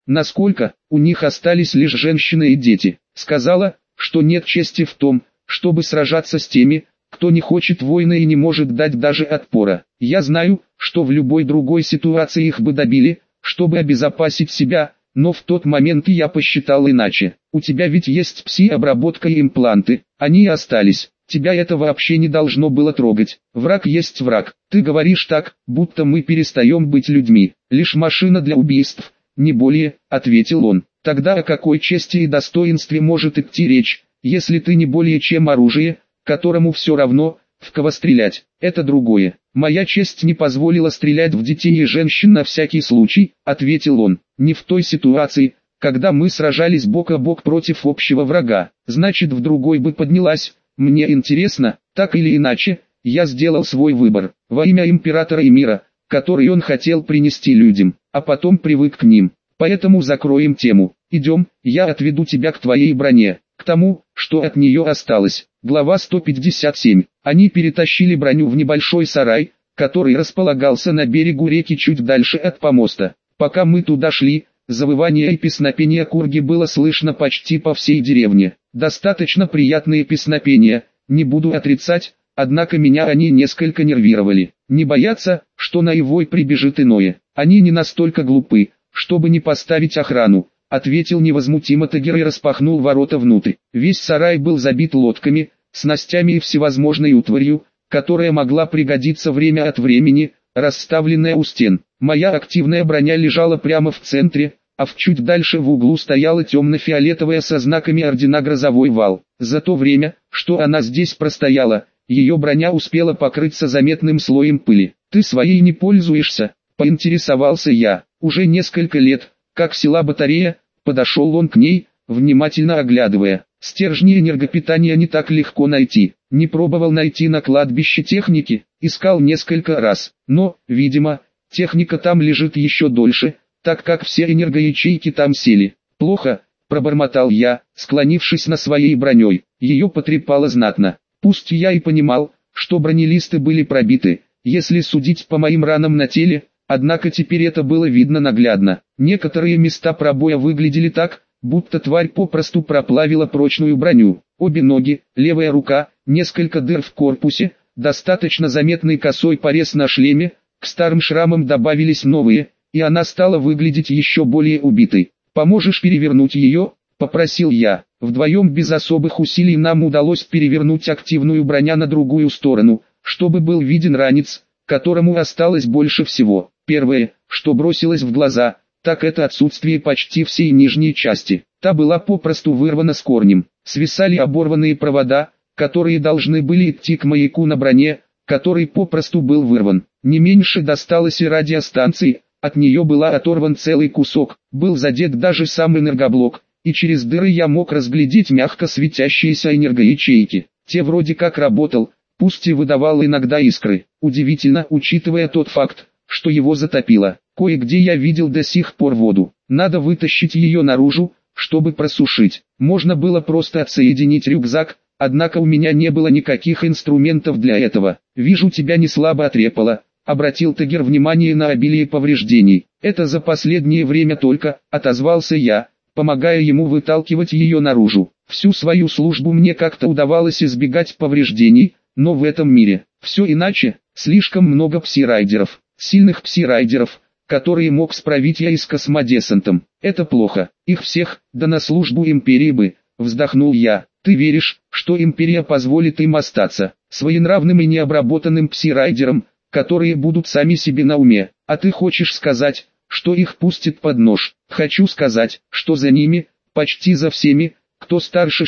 насколько у них остались лишь женщины и дети. Сказала, что нет чести в том, чтобы сражаться с теми, кто не хочет войны и не может дать даже отпора. Я знаю, что в любой другой ситуации их бы добили, чтобы обезопасить себя, но в тот момент я посчитал иначе. У тебя ведь есть пси-обработка и импланты, они и остались. Тебя это вообще не должно было трогать. Враг есть враг. Ты говоришь так, будто мы перестаем быть людьми. Лишь машина для убийств, не более, ответил он. Тогда о какой чести и достоинстве может идти речь, если ты не более чем оружие, которому все равно, в кого стрелять? Это другое. Моя честь не позволила стрелять в детей и женщин на всякий случай, ответил он. Не в той ситуации, когда мы сражались бок о бок против общего врага. Значит, в другой бы поднялась. Мне интересно, так или иначе, я сделал свой выбор, во имя императора и мира, который он хотел принести людям, а потом привык к ним. Поэтому закроем тему. Идем, я отведу тебя к твоей броне, к тому, что от нее осталось. Глава 157. Они перетащили броню в небольшой сарай, который располагался на берегу реки чуть дальше от помоста. Пока мы туда шли, завывание и песнопение Курги было слышно почти по всей деревне. Достаточно приятные песнопения, не буду отрицать, однако меня они несколько нервировали. Не боятся, что на Ивой прибежит иное. Они не настолько глупы, чтобы не поставить охрану, ответил невозмутимо Тагир и распахнул ворота внутрь. Весь сарай был забит лодками, снастями и всевозможной утварью, которая могла пригодиться время от времени, расставленная у стен. Моя активная броня лежала прямо в центре, а чуть дальше в углу стояла темно-фиолетовая со знаками ордена Грозовой вал. За то время, что она здесь простояла, ее броня успела покрыться заметным слоем пыли. «Ты своей не пользуешься?» – поинтересовался я. «Уже несколько лет, как села батарея», – подошел он к ней, внимательно оглядывая. «Стержни энергопитания не так легко найти. Не пробовал найти на кладбище техники, искал несколько раз, но, видимо, техника там лежит еще дольше, так как все энергоячейки там сели». «Плохо», – пробормотал я, склонившись над своей броней. Ее потрепало знатно. Пусть я и понимал, что бронелисты были пробиты, если судить по моим ранам на теле, однако теперь это было видно наглядно. Некоторые места пробоя выглядели так, будто тварь попросту проплавила прочную броню. Обе ноги, левая рука, несколько дыр в корпусе, достаточно заметный косой порез на шлеме, к старым шрамам добавились новые, и она стала выглядеть еще более убитой. «Поможешь перевернуть ее?» – попросил я. Вдвоем без особых усилий нам удалось перевернуть активную броню на другую сторону, чтобы был виден ранец, которому осталось больше всего. Первое, что бросилось в глаза, так это отсутствие почти всей нижней части. Та была попросту вырвана с корнем. Свисали оборванные провода, которые должны были идти к маяку на броне, который попросту был вырван. Не меньше досталось и радиостанции, от нее была оторван целый кусок, был задет даже сам энергоблок, и через дыры я мог разглядеть мягко светящиеся энергоячейки. Те вроде как работал, пусть и выдавал иногда искры. Удивительно, учитывая тот факт, что его затопило. Кое-где я видел до сих пор воду. Надо вытащить ее наружу, чтобы просушить. Можно было просто отсоединить рюкзак, однако у меня не было никаких инструментов для этого. «Вижу, тебя не слабо отрепало», — обратил Тагир внимание на обилие повреждений. «Это за последнее время только», — отозвался я, помогая ему выталкивать ее наружу. Всю свою службу мне как-то удавалось избегать повреждений, но в этом мире все иначе. Слишком много пси-райдеров, сильных пси-райдеров, которые мог справить я и с космодесантом. Это плохо. Их всех, да на службу империи бы, вздохнул я. Ты веришь, что империя позволит им остаться своенравным и необработанным пси-райдерам, которые будут сами себе на уме? А ты хочешь сказать, что их пустят под нож? Хочу сказать, что за ними, почти за всеми, кто старше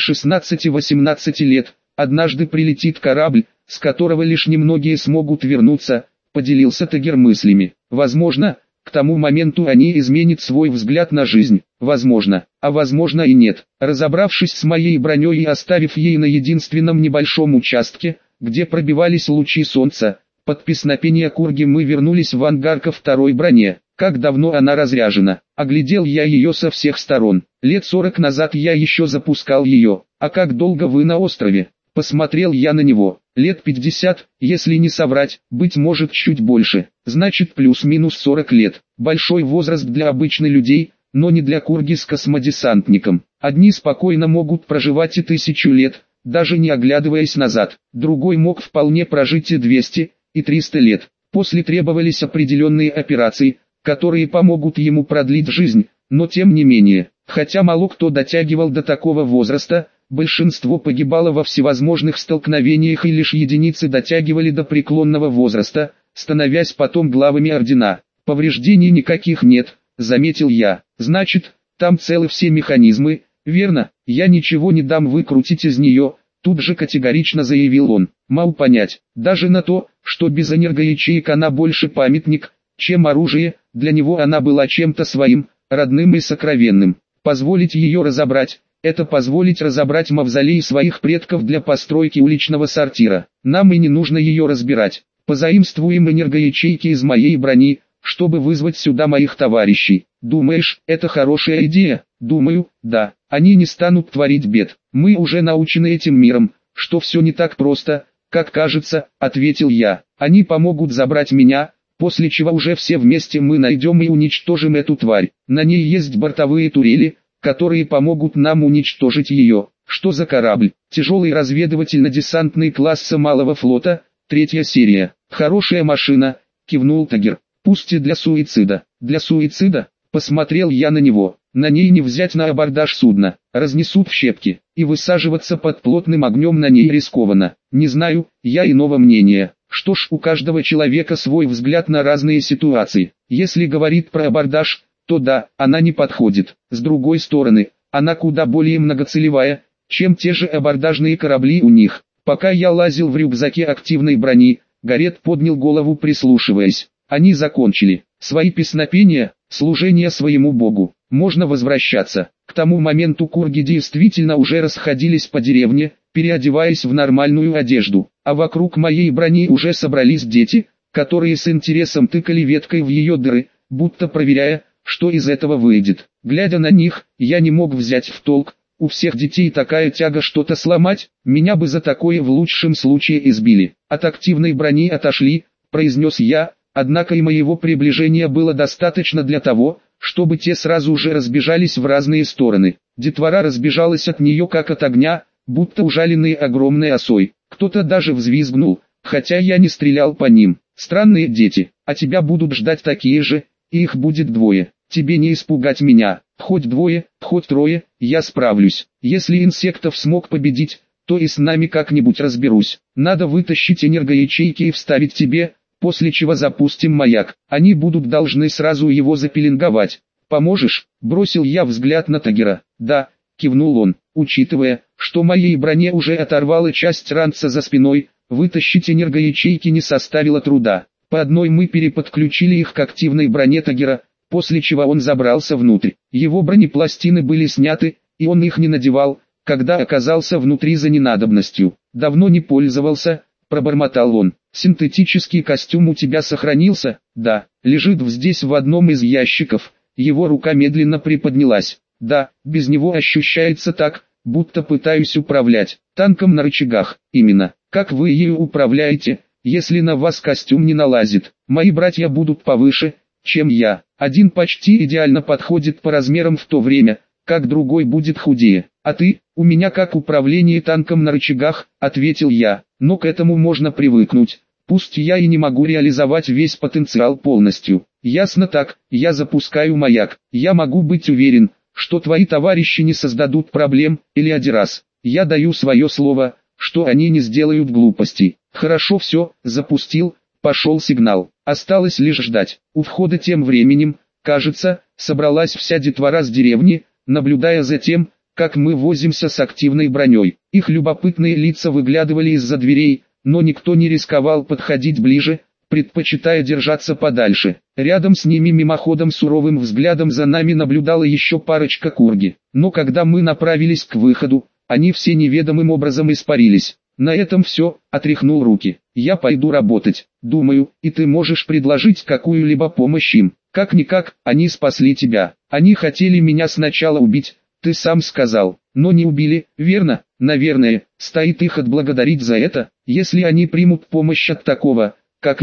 16-18 лет, однажды прилетит корабль, с которого лишь немногие смогут вернуться, поделился Тагир мыслями. Возможно, к тому моменту они изменят свой взгляд на жизнь. Возможно, а возможно и нет. Разобравшись с моей броней и оставив ей на единственном небольшом участке, где пробивались лучи солнца, под песнопение Курги мы вернулись в ангар ко второй броне. Как давно она разряжена? Оглядел я ее со всех сторон. Лет 40 назад я еще запускал ее. А как долго вы на острове? Посмотрел я на него. Лет 50, если не соврать, быть может чуть больше. Значит плюс-минус 40 лет. Большой возраст для обычных людей, но не для Курги с космодесантником. Одни спокойно могут проживать и 1000 лет, даже не оглядываясь назад. Другой мог вполне прожить и 200, и 300 лет. После требовались определенные операции, которые помогут ему продлить жизнь, но тем не менее, хотя мало кто дотягивал до такого возраста, большинство погибало во всевозможных столкновениях и лишь единицы дотягивали до преклонного возраста, становясь потом главами ордена. Повреждений никаких нет, заметил я. Значит, там целы все механизмы, верно? Я ничего не дам выкрутить из нее, тут же категорично заявил он. Мал понять, даже на то, что без энергоячеек она больше памятник, чем оружие, для него она была чем-то своим, родным и сокровенным. Позволить ее разобрать, это позволить разобрать мавзолей своих предков для постройки уличного сортира. Нам и не нужно ее разбирать. Позаимствуем энергоячейки из моей брони, чтобы вызвать сюда моих товарищей. Думаешь, это хорошая идея? Думаю, да. Они не станут творить бед. Мы уже научены этим миром, что все не так просто, как кажется, ответил я. Они помогут забрать меня, после чего уже все вместе мы найдем и уничтожим эту тварь. На ней есть бортовые турели, которые помогут нам уничтожить ее. Что за корабль? Тяжелый разведывательно-десантный класса малого флота, 3-я серия. Хорошая машина, кивнул Тагир. Пусть и для суицида. Для суицида? Посмотрел я на него. На ней не взять на абордаж судна, разнесут в щепки, и высаживаться под плотным огнем на ней рискованно. Не знаю, я иного мнения. Что ж, у каждого человека свой взгляд на разные ситуации. Если говорит про абордаж, то да, она не подходит. С другой стороны, она куда более многоцелевая, чем те же абордажные корабли у них. Пока я лазил в рюкзаке активной брони, Гарет поднял голову, прислушиваясь. Они закончили свои песнопения, служение своему богу. Можно возвращаться. К тому моменту курги действительно уже расходились по деревне, переодеваясь в нормальную одежду. А вокруг моей брони уже собрались дети, которые с интересом тыкали веткой в ее дыры, будто проверяя, что из этого выйдет. Глядя на них, я не мог взять в толк. У всех детей такая тяга что-то сломать, меня бы за такое в лучшем случае избили. От активной брони отошли, произнес я, однако и моего приближения было достаточно для того, чтобы те сразу же разбежались в разные стороны. Детвора разбежалась от нее как от огня, будто ужаленные огромной осой. Кто-то даже взвизгнул, хотя я не стрелял по ним. Странные дети, а тебя будут ждать такие же, и их будет 2. Тебе не испугать меня, хоть 2, хоть 3, я справлюсь. Если инсектов смог победить, то и с нами как-нибудь разберусь. Надо вытащить энергоячейки и вставить тебе, после чего запустим маяк. Они будут должны сразу его запеленговать. Поможешь? Бросил я взгляд на Тагира. Да, кивнул он, учитывая, что моей броне уже оторвала часть ранца за спиной, вытащить энергоячейки не составило труда. По одной мы переподключили их к активной броне Тагира, после чего он забрался внутрь. Его бронепластины были сняты, и он их не надевал, когда оказался внутри за ненадобностью. Давно не пользовался, пробормотал он. Синтетический костюм у тебя сохранился? Да, лежит здесь в одном из ящиков. Его рука медленно приподнялась. Да, без него ощущается так, будто пытаюсь управлять танком на рычагах. Именно. Как вы ею управляете, если на вас костюм не налазит? Мои братья будут повыше, чем я. Один почти идеально подходит по размерам, в то время как другой будет худее. А ты? У меня как управление танком на рычагах, ответил я. Но к этому можно привыкнуть. Пусть я и не могу реализовать весь потенциал полностью. Ясно так, я запускаю маяк. Я могу быть уверен, что твои товарищи не создадут проблем, или Адирас. Я даю свое слово, что они не сделают глупостей. Хорошо, все, запустил, пошел сигнал. Осталось лишь ждать. У входа тем временем, кажется, собралась вся детвора с деревни, наблюдая за тем, как мы возимся с активной броней. Их любопытные лица выглядывали из-за дверей, но никто не рисковал подходить ближе, предпочитая держаться подальше. Рядом с ними мимоходом суровым взглядом за нами наблюдала еще парочка курги. Но когда мы направились к выходу, они все неведомым образом испарились. На этом все, отряхнул руки. Я пойду работать. Думаю, и ты можешь предложить какую-либо помощь им. Как-никак, они спасли тебя. Они хотели меня сначала убить, ты сам сказал, но не убили, верно? Наверное, стоит их отблагодарить за это, если они примут помощь от такого, как я.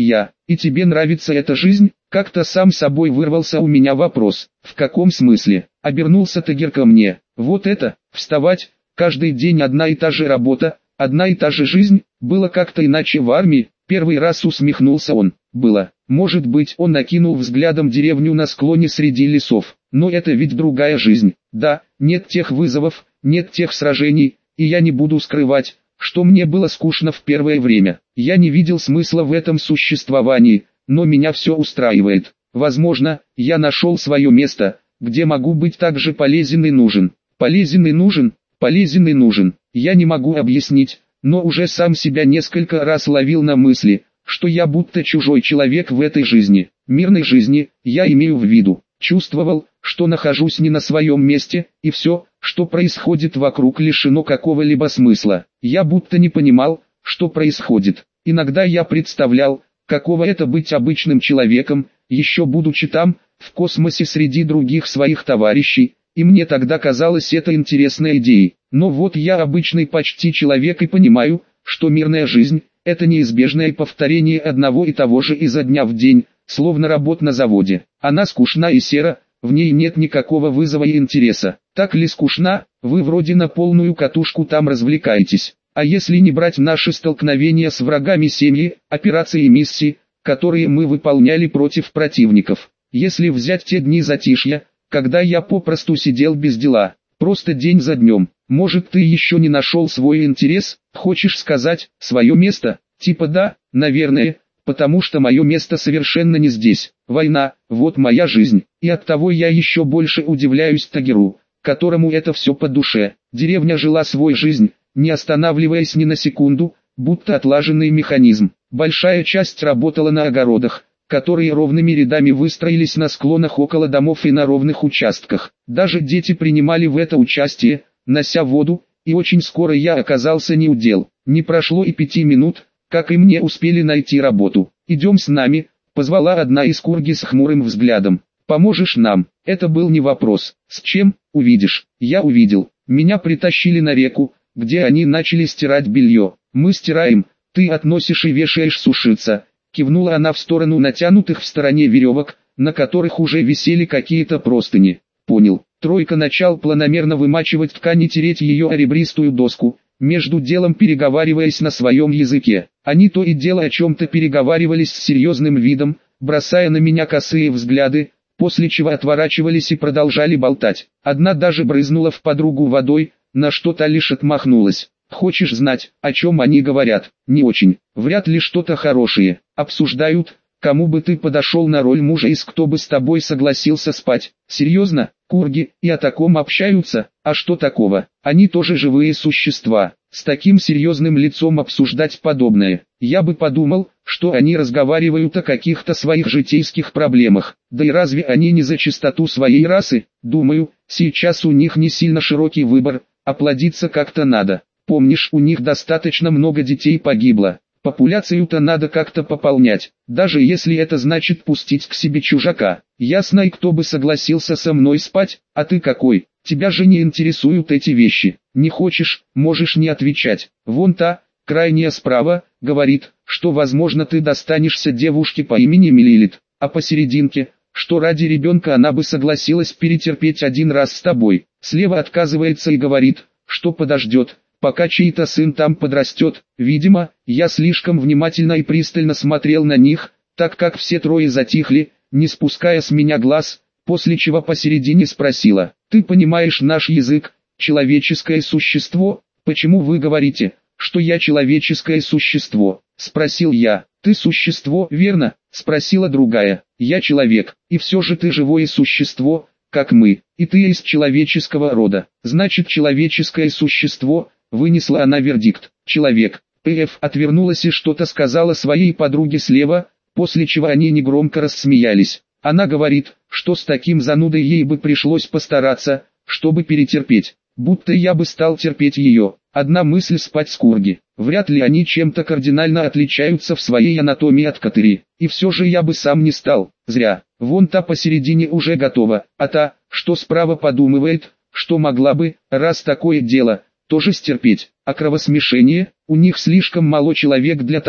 И тебе нравится эта жизнь? Как-то сам собой вырвался у меня вопрос. В каком смысле? Обернулся Тагир ко мне. Вот это, вставать, каждый день одна и та же работа, одна и та же жизнь, было как-то иначе в армии. Первый раз усмехнулся он. Было. Может быть, он накинул взглядом деревню на склоне среди лесов. Но это ведь другая жизнь. Да, нет тех вызовов, нет тех сражений, и я не буду скрывать, что мне было скучно в первое время. Я не видел смысла в этом существовании, но меня все устраивает. Возможно, я нашел свое место, где могу быть также полезен и нужен. Полезен и нужен, полезен и нужен. Я не могу объяснить, но уже сам себя несколько раз ловил на мысли, что я будто чужой человек в этой жизни. Мирной жизни, я имею в виду. Чувствовал, что нахожусь не на своем месте, и все, что происходит вокруг, лишено какого-либо смысла. Я будто не понимал, что происходит. Иногда я представлял, каково это быть обычным человеком, еще будучи там, в космосе среди других своих товарищей, и мне тогда казалось это интересной идеей. Но вот я обычный почти человек и понимаю, что мирная жизнь – это неизбежное повторение одного и того же изо дня в день, словно работа на заводе. Она скучна и сера, в ней нет никакого вызова и интереса. Так ли скучна, вы вроде на полную катушку там развлекаетесь. А если не брать наши столкновения с врагами семьи, операции и миссии, которые мы выполняли против противников. Если взять те дни затишья, когда я попросту сидел без дела, просто день за днем. Может, ты еще не нашел свой интерес, хочешь сказать, свое место? Типа да, наверное, потому что мое место совершенно не здесь. Война, вот моя жизнь. И оттого я еще больше удивляюсь Тагиру, которому это все по душе. Деревня жила свою жизнь, не останавливаясь ни на секунду, будто отлаженный механизм. Большая часть работала на огородах, которые ровными рядами выстроились на склонах около домов и на ровных участках. Даже дети принимали в это участие, нося воду, и очень скоро я оказался не у дел. Не прошло и 5 минут, как и мне успели найти работу. «Идем с нами», — позвала одна из курги с хмурым взглядом. «Поможешь нам?» Это был не вопрос. «С чем?» «Увидишь». Я увидел. Меня притащили на реку, где они начали стирать белье. «Мы стираем, ты относишь и вешаешь сушиться», — кивнула она в сторону натянутых в стороне веревок, на которых уже висели какие-то простыни. «Понял». Тройка начал планомерно вымачивать ткань и тереть ее о ребристую доску, между делом переговариваясь на своем языке. Они то и дело о чем-то переговаривались с серьезным видом, бросая на меня косые взгляды, после чего отворачивались и продолжали болтать. Одна даже брызнула в подругу водой, на что та лишь отмахнулась. «Хочешь знать, о чем они говорят?» «Не очень. Вряд ли что-то хорошее. Обсуждают, кому бы ты подошел на роль мужа и кто бы с тобой согласился спать. Серьезно? Курги и о таком общаются? А что такого? Они тоже живые существа. С таким серьезным лицом обсуждать подобное. Я бы подумал, что они разговаривают о каких-то своих житейских проблемах. Да и разве они не за чистоту своей расы? Думаю, сейчас у них не сильно широкий выбор, а плодиться как-то надо. Помнишь, у них достаточно много детей погибло. Популяцию-то надо как-то пополнять, даже если это значит пустить к себе чужака. Ясно, и кто бы согласился со мной спать, а ты какой? Тебя же не интересуют эти вещи. Не хочешь, можешь не отвечать. Вон та, крайняя справа, говорит, что возможно ты достанешься девушке по имени Милилит, а посерединке, что ради ребенка она бы согласилась перетерпеть один раз с тобой. Слева отказывается и говорит, что подождет, пока чей-то сын там подрастет. Видимо, я слишком внимательно и пристально смотрел на них, так как все трое затихли, не спуская с меня глаз, после чего посередине спросила: «Ты понимаешь наш язык, человеческое существо? Почему вы говорите, что я человеческое существо?» — спросил я. «Ты существо, верно?» — спросила другая. «Я человек, и все же ты живое существо, как мы, и ты из человеческого рода. Значит, человеческое существо», — вынесла она вердикт. «Человек». П.Ф. отвернулась и что-то сказала своей подруге слева, после чего они негромко рассмеялись. Она говорит, что с таким занудой ей бы пришлось постараться, чтобы перетерпеть. Будто я бы стал терпеть ее. Одна мысль — спать с курги. Вряд ли они чем-то кардинально отличаются в своей анатомии от катыри. И все же я бы сам не стал. Зря. Вон та посередине уже готова, а та, что справа, подумывает, что могла бы, раз такое дело, тоже стерпеть. А кровосмешение, у них слишком мало человек для того,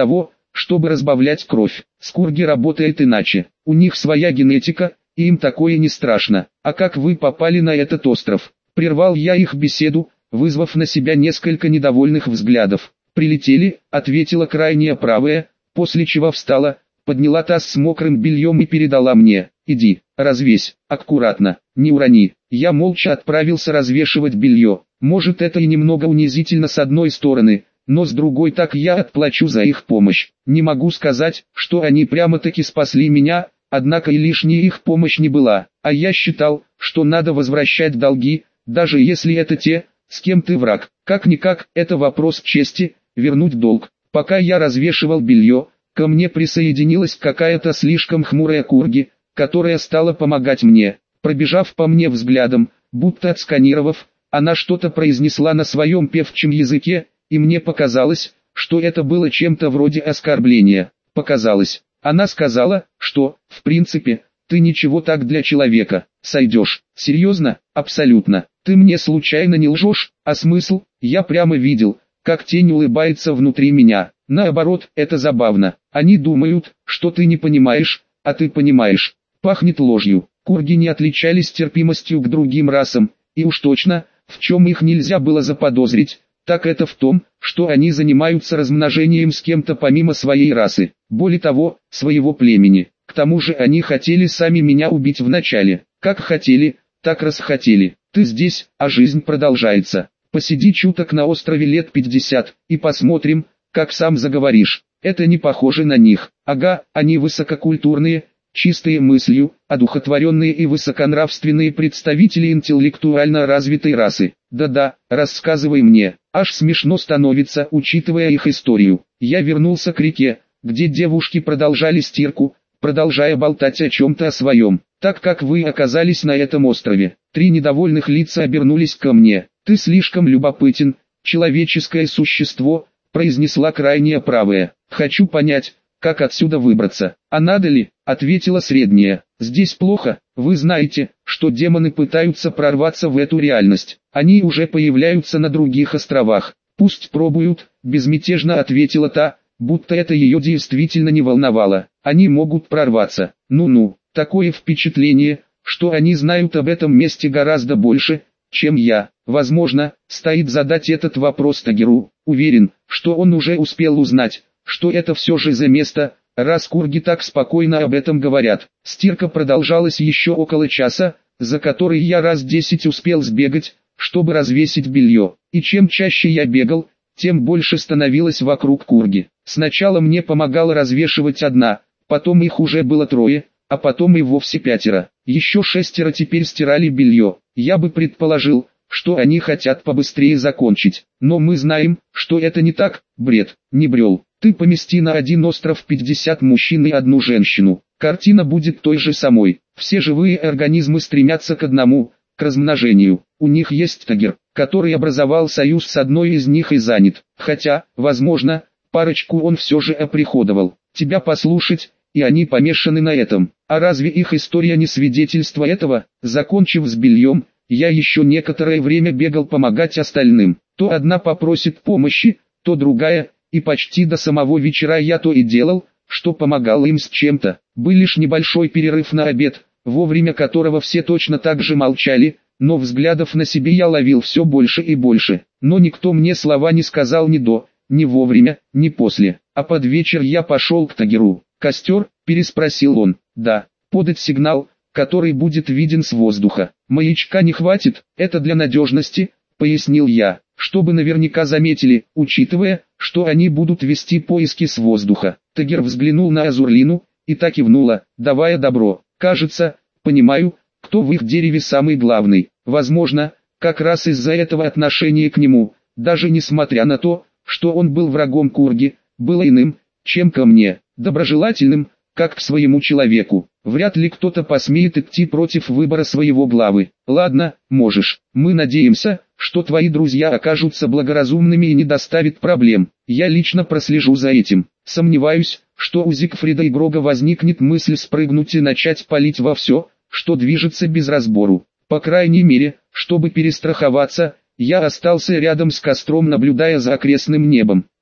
чтобы разбавлять кровь. Скурги работает иначе. У них своя генетика, и им такое не страшно. А как вы попали на этот остров? Прервал я их беседу, вызвав на себя несколько недовольных взглядов. «Прилетели», — ответила крайняя правая, после чего встала, подняла таз с мокрым бельем и передала мне. «Иди, развесь, аккуратно, не урони». Я молча отправился развешивать белье. Может, это и немного унизительно с одной стороны, но с другой так я отплачу за их помощь. Не могу сказать, что они прямо-таки спасли меня, однако и лишняя их помощь не была. А я считал, что надо возвращать долги, даже если это те, с кем ты враг. Как-никак, это вопрос чести, вернуть долг. Пока я развешивал белье, ко мне присоединилась какая-то слишком хмурая Курги, которая стала помогать мне. Пробежав по мне взглядом, будто отсканировав, она что-то произнесла на своем певчем языке, и мне показалось, что это было чем-то вроде оскорбления. Показалось. Она сказала, что, в принципе, ты ничего так для человека, сойдешь. Серьезно? Абсолютно. Ты мне случайно не лжешь? А смысл? Я прямо видел, как тень улыбается внутри меня. Наоборот, это забавно. Они думают, что ты не понимаешь, а ты понимаешь. Пахнет ложью. Курги не отличались терпимостью к другим расам, и уж точно, в чем их нельзя было заподозрить, так это в том, что они занимаются размножением с кем-то помимо своей расы, более того, своего племени. К тому же они хотели сами меня убить вначале. Как хотели, так расхотели. Ты здесь, а жизнь продолжается. Посиди чуток на острове лет 50, и посмотрим, как сам заговоришь. Это не похоже на них. Ага, они высококультурные, чистые мыслью, одухотворенные и высоконравственные представители интеллектуально развитой расы. Да-да, рассказывай мне. Аж смешно становится, учитывая их историю. Я вернулся к реке, где девушки продолжали стирку, продолжая болтать о чем-то о своем. Так как вы оказались на этом острове, 3 недовольных лица обернулись ко мне. Ты слишком любопытен, человеческое существо, произнесла крайняя правая. Хочу понять, как отсюда выбраться. А надо ли? Ответила средняя. Здесь плохо, вы знаете, что демоны пытаются прорваться в эту реальность. Они уже появляются на других островах. Пусть пробуют, безмятежно ответила та, будто это ее действительно не волновало. Они могут прорваться. Ну-ну, такое впечатление, что они знают об этом месте гораздо больше, чем я. Возможно, стоит задать этот вопрос Тагиру. Уверен, что он уже успел узнать, что это все же за место, раз курги так спокойно об этом говорят. Стирка продолжалась еще около часа, за который я раз 10 успел сбегать, чтобы развесить белье. И чем чаще я бегал, тем больше становилось вокруг курги. Сначала мне помогала развешивать одна, потом их уже было 3, а потом и вовсе 5. Еще 6 теперь стирали белье. Я бы предположил, что они хотят побыстрее закончить. Но мы знаем, что это не так, бред, не брел. Ты помести на один остров 50 мужчин и 1 женщину. Картина будет той же самой. Все живые организмы стремятся к одному, к размножению. У них есть Тагир, который образовал союз с одной из них и занят. Хотя, возможно, парочку он все же оприходовал. Тебя послушать, и они помешаны на этом. А разве их история не свидетельство этого? Закончив с бельем, я еще некоторое время бегал помогать остальным. То одна попросит помощи, то другая, и почти до самого вечера я то и делал, что помогал им с чем-то. Был лишь небольшой перерыв на обед, во время которого все точно так же молчали, но взглядов на себе я ловил все больше и больше. Но никто мне слова не сказал ни до, ни вовремя, ни после. А под вечер я пошел к Тагиру. «Костер?» – переспросил он. «Да, подать сигнал, который будет виден с воздуха. Маячка не хватит, это для надежности», – пояснил я, чтобы наверняка заметили, учитывая, что они будут вести поиски с воздуха. Тагир взглянул на Азурлину, и та кивнула, давая добро. «Кажется, понимаю, кто в их дереве самый главный. Возможно, как раз из-за этого отношение к нему, даже несмотря на то, что он был врагом Курги, было иным, чем ко мне, доброжелательным, как к своему человеку. Вряд ли кто-то посмеет идти против выбора своего главы. Ладно, можешь. Мы надеемся, что твои друзья окажутся благоразумными и не доставят проблем. Я лично прослежу за этим. Сомневаюсь, что у Зигфрида и Грога возникнет мысль спрыгнуть и начать палить во все, что движется без разбору. По крайней мере, чтобы перестраховаться, я остался рядом с костром, наблюдая за окрестным небом.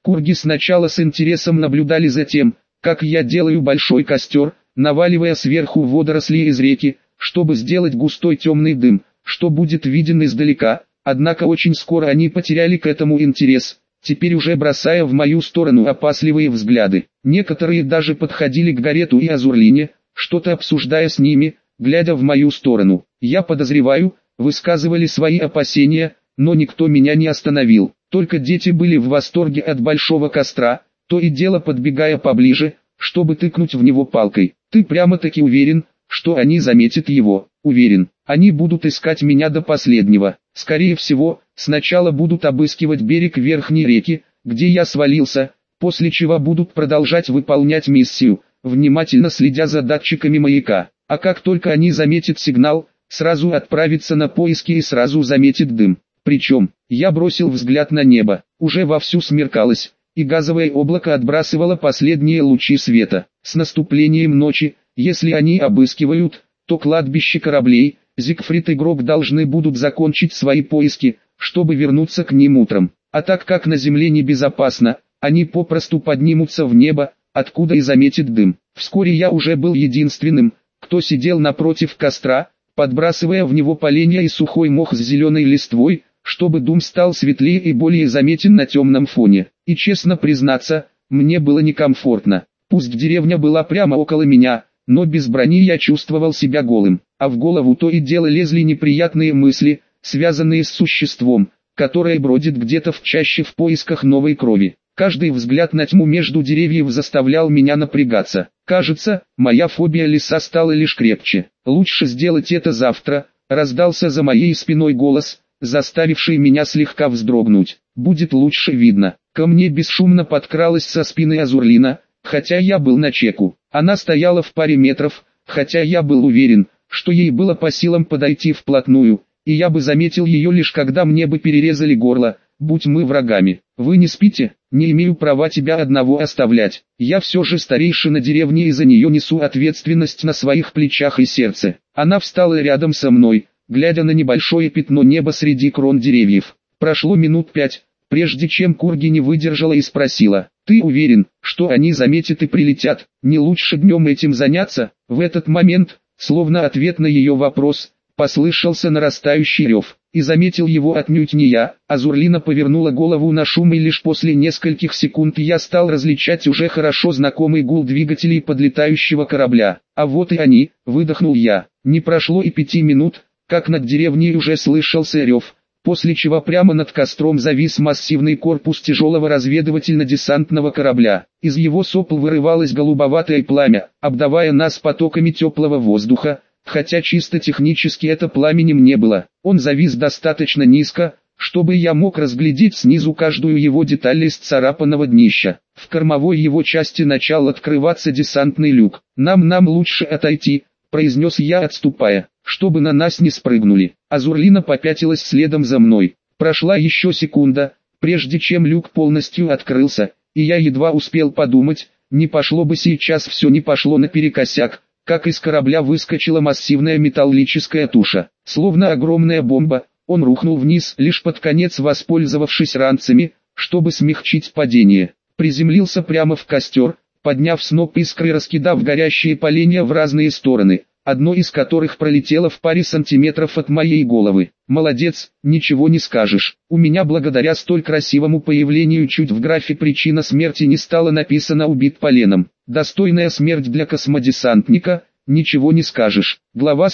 Курги сначала с интересом наблюдали за тем, как я делаю большой костер, наваливая сверху водоросли из реки, чтобы сделать густой темный дым, что будет виден издалека, однако очень скоро они потеряли к этому интерес, теперь уже бросая в мою сторону опасливые взгляды. Некоторые даже подходили к Гарету и Азурлине, что-то обсуждая с ними, глядя в мою сторону. Я подозреваю, высказывали свои опасения, но никто меня не остановил. Только дети были в восторге от большого костра, то и дело подбегая поближе, чтобы тыкнуть в него палкой. Ты прямо-таки уверен, что они заметят его? Уверен, они будут искать меня до последнего. Скорее всего, сначала будут обыскивать берег верхней реки, где я свалился, после чего будут продолжать выполнять миссию, внимательно следя за датчиками маяка. А как только они заметят сигнал, сразу отправятся на поиски и сразу заметят дым. Причем, я бросил взгляд на небо, уже вовсю смеркалось, и газовое облако отбрасывало последние лучи света. С наступлением ночи, если они обыскивают, то кладбище кораблей, Зигфрид и Грок должны будут закончить свои поиски, чтобы вернуться к ним утром. А так как на земле небезопасно, они попросту поднимутся в небо, откуда и заметят дым. Вскоре я уже был единственным, кто сидел напротив костра, подбрасывая в него поленья и сухой мох с зеленой листвой, чтобы дым стал светлее и более заметен на темном фоне. И честно признаться, мне было некомфортно. Пусть деревня была прямо около меня, но без брони я чувствовал себя голым, а в голову то и дело лезли неприятные мысли, связанные с существом, которое бродит где-то в чаще в поисках новой крови. Каждый взгляд на тьму между деревьев заставлял меня напрягаться. Кажется, моя фобия леса стала лишь крепче. «Лучше сделать это завтра», — раздался за моей спиной голос, заставивший меня слегка вздрогнуть. «Будет лучше видно». Ко мне бесшумно подкралась со спины Азурлина, хотя я был на чеку. Она стояла в паре метров, хотя я был уверен, что ей было по силам подойти вплотную, и я бы заметил ее лишь когда мне бы перерезали горло, будь мы врагами. «Вы не спите? Не имею права тебя одного оставлять. Я все же старейшина деревни и за нее несу ответственность на своих плечах и сердце». Она встала рядом со мной, глядя на небольшое пятно неба среди крон деревьев. Прошло минут 5, прежде чем Курги не выдержала и спросила: «Ты уверен, что они заметят и прилетят? Не лучше днем этим заняться?» В этот момент, словно ответ на ее вопрос, послышался нарастающий рев, и заметил его отнюдь не я. Азурлина повернула голову на шум, и лишь после нескольких секунд я стал различать уже хорошо знакомый гул двигателей подлетающего корабля. «А вот и они», — выдохнул я. Не прошло и 5 минут, как над деревней уже слышался рев, после чего прямо над костром завис массивный корпус тяжелого разведывательно-десантного корабля. Из его сопл вырывалось голубоватое пламя, обдавая нас потоками теплого воздуха, хотя чисто технически это пламенем не было. Он завис достаточно низко, чтобы я мог разглядеть снизу каждую его деталь из царапанного днища. В кормовой его части начал открываться десантный люк. «Нам лучше отойти», — произнес я, отступая, чтобы на нас не спрыгнули. Азурлина попятилась следом за мной. Прошла еще секунда, прежде чем люк полностью открылся, и я едва успел подумать, не пошло бы сейчас все не пошло наперекосяк, как из корабля выскочила массивная металлическая туша. Словно огромная бомба, он рухнул вниз, лишь под конец воспользовавшись ранцами, чтобы смягчить падение. Приземлился прямо в костер, подняв сноп искр и раскидав горящие поленья в разные стороны, одно из которых пролетело в паре сантиметров от моей головы. «Молодец, ничего не скажешь. У меня благодаря столь красивому появлению чуть в графе причина смерти не стала написано «убит поленом». Достойная смерть для космодесантника, ничего не скажешь». Глава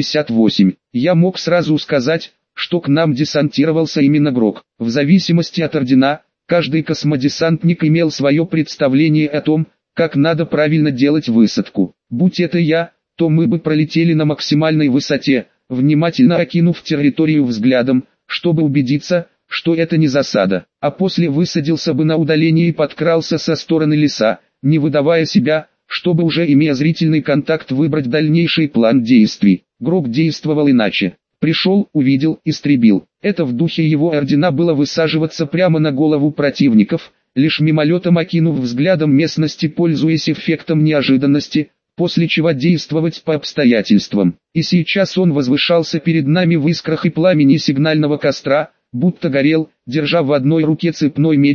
158. Я мог сразу сказать, что к нам десантировался именно Грок. В зависимости от ордена, каждый космодесантник имел свое представление о том, как надо правильно делать высадку. Будь это я, то мы бы пролетели на максимальной высоте, внимательно окинув территорию взглядом, чтобы убедиться, что это не засада, а после высадился бы на удалении и подкрался со стороны леса, не выдавая себя, чтобы уже имея зрительный контакт выбрать дальнейший план действий. Грок действовал иначе. Пришел, увидел, истребил. Это в духе его ордена было высаживаться прямо на голову противников, лишь мимолетом окинув взглядом местности, пользуясь эффектом неожиданности, после чего действовать по обстоятельствам. И сейчас он возвышался перед нами в искрах и пламени сигнального костра, будто горел, держа в одной руке цепной меч,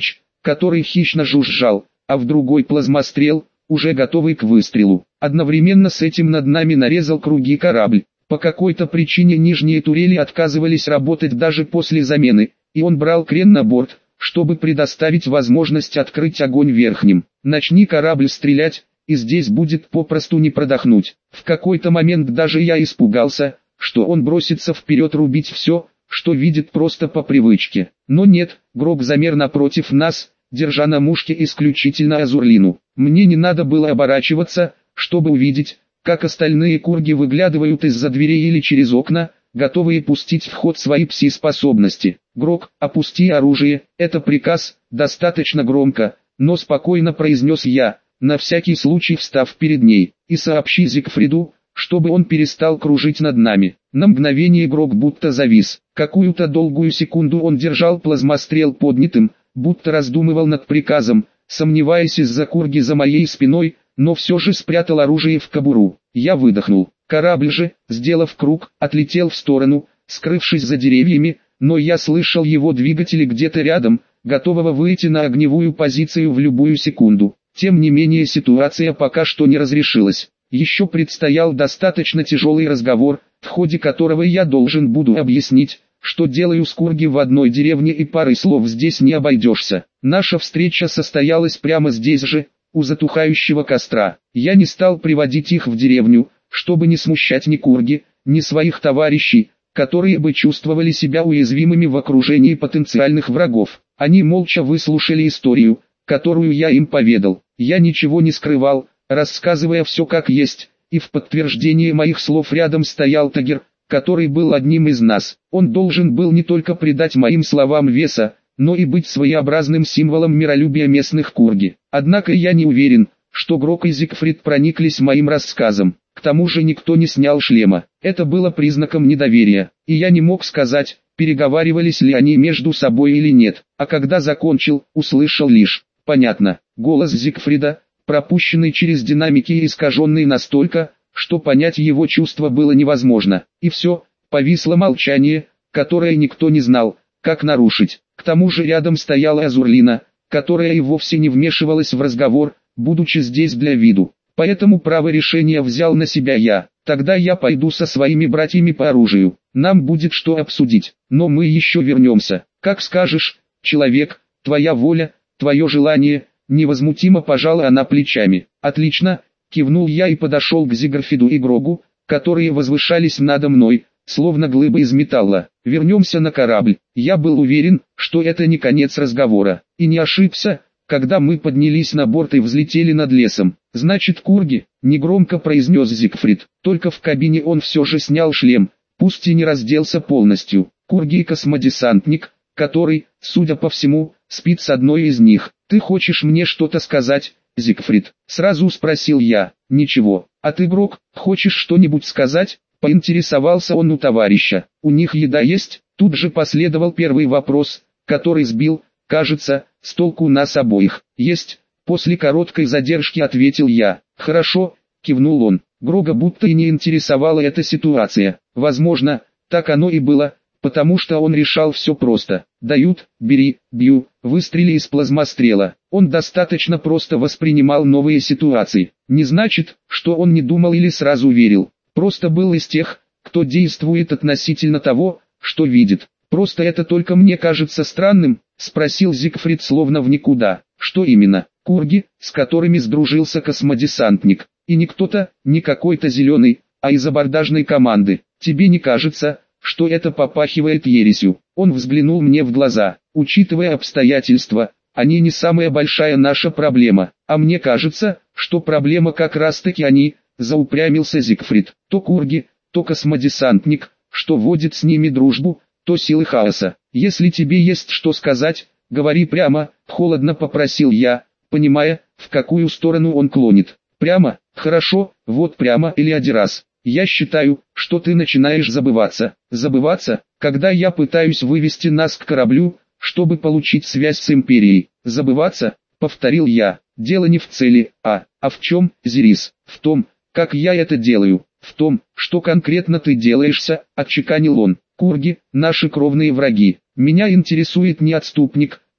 который хищно жужжал, а в другой плазмострел, уже готовый к выстрелу. Одновременно с этим над нами нарезал круги корабль. По какой-то причине нижние турели отказывались работать даже после замены, и он брал крен на борт, чтобы предоставить возможность открыть огонь верхним. Начни корабль стрелять, и здесь будет попросту не продохнуть. В какой-то момент даже я испугался, что он бросится вперед рубить все, что видит просто по привычке. Но нет, Грок замер напротив нас, держа на мушке исключительно Азурлину. Мне не надо было оборачиваться, чтобы увидеть, как остальные курги выглядывают из-за дверей или через окна, готовые пустить в ход свои пси-способности. «Грок, опусти оружие, это приказ», достаточно громко, но спокойно произнес я, на всякий случай встав перед ней, «и сообщи Зигфриду, чтобы он перестал кружить над нами». На мгновение Грок будто завис. Какую-то долгую секунду он держал плазмострел поднятым, будто раздумывал над приказом, сомневаясь из-за курги за моей спиной, но все же спрятал оружие в кобуру. Я выдохнул. Корабль же, сделав круг, отлетел в сторону, скрывшись за деревьями, но я слышал его двигатели где-то рядом, готового выйти на огневую позицию в любую секунду. Тем не менее ситуация пока что не разрешилась. Еще предстоял достаточно тяжелый разговор, в ходе которого я должен буду объяснить, что делаю с курги в одной деревне, и парой слов здесь не обойдешься. Наша встреча состоялась прямо здесь же, у затухающего костра. Я не стал приводить их в деревню, чтобы не смущать ни курги, ни своих товарищей, которые бы чувствовали себя уязвимыми в окружении потенциальных врагов. Они молча выслушали историю, которую я им поведал. Я ничего не скрывал, рассказывая все как есть, и в подтверждение моих слов рядом стоял Тагир, который был одним из нас. Он должен был не только придать моим словам веса, но и быть своеобразным символом миролюбия местных курги. Однако я не уверен, что Грок и Зигфрид прониклись моим рассказом. К тому же никто не снял шлема. Это было признаком недоверия, и я не мог сказать, переговаривались ли они между собой или нет. А когда закончил, услышал лишь «понятно». Голос Зигфрида, пропущенный через динамики и искаженный настолько, что понять его чувства было невозможно. И все, повисло молчание, которое никто не знал, как нарушить. К тому же рядом стояла Азурлина, которая и вовсе не вмешивалась в разговор, будучи здесь для виду. Поэтому право решения взял на себя я. Тогда я пойду со своими братьями по оружию. Нам будет что обсудить, но мы еще вернемся. Как скажешь, человек, твоя воля, твое желание. Невозмутимо пожала она плечами. Отлично, кивнул я и подошел к Зигфриду и Грогу, которые возвышались надо мной, словно глыбы из металла. Вернемся на корабль. Я был уверен, что это не конец разговора. И не ошибся, когда мы поднялись на борт и взлетели над лесом. Значит, курги, негромко произнес Зигфрид. Только в кабине он все же снял шлем, пусть и не разделся полностью. Курги и космодесантник, который, судя по всему, спит с одной из них. Ты хочешь мне что-то сказать, Зигфрид? Сразу спросил я. Ничего. А ты, Грок, хочешь что-нибудь сказать? Поинтересовался он у товарища. У них еда есть? Тут же последовал первый вопрос, который сбил, кажется, с толку нас обоих. Есть. После короткой задержки ответил я. Хорошо, кивнул он. Грога будто и не интересовала эта ситуация. Возможно, так оно и было, потому что он решал все просто. Дают, бери, бью, выстрели из плазмострела. Он достаточно просто воспринимал новые ситуации. Не значит, что он не думал или сразу верил. Просто был из тех, кто действует относительно того, что видит. Просто это только мне кажется странным, спросил Зигфрид словно в никуда. Что именно? Курги, с которыми сдружился космодесантник. И не кто-то, не какой-то зеленый, а из абордажной команды. Тебе не кажется, что это попахивает ересью? Он взглянул мне в глаза. Учитывая обстоятельства, они не самая большая наша проблема. А мне кажется, что проблема как раз таки они, заупрямился Зигфрид. То курги, то космодесантник, что вводит с ними дружбу, то силы хаоса. Если тебе есть что сказать, говори прямо, холодно попросил я, понимая, в какую сторону он клонит. Прямо? Хорошо, вот прямо или один раз. Я считаю, что ты начинаешь забываться. Забываться, когда я пытаюсь вывести нас к кораблю, чтобы получить связь с Империей. Забываться, повторил я. Дело не в цели, а в чем, Зирис? В том, как я это делаю. В том, что конкретно ты делаешься, отчеканил он. Курги, наши кровные враги. Меня интересует не отступник,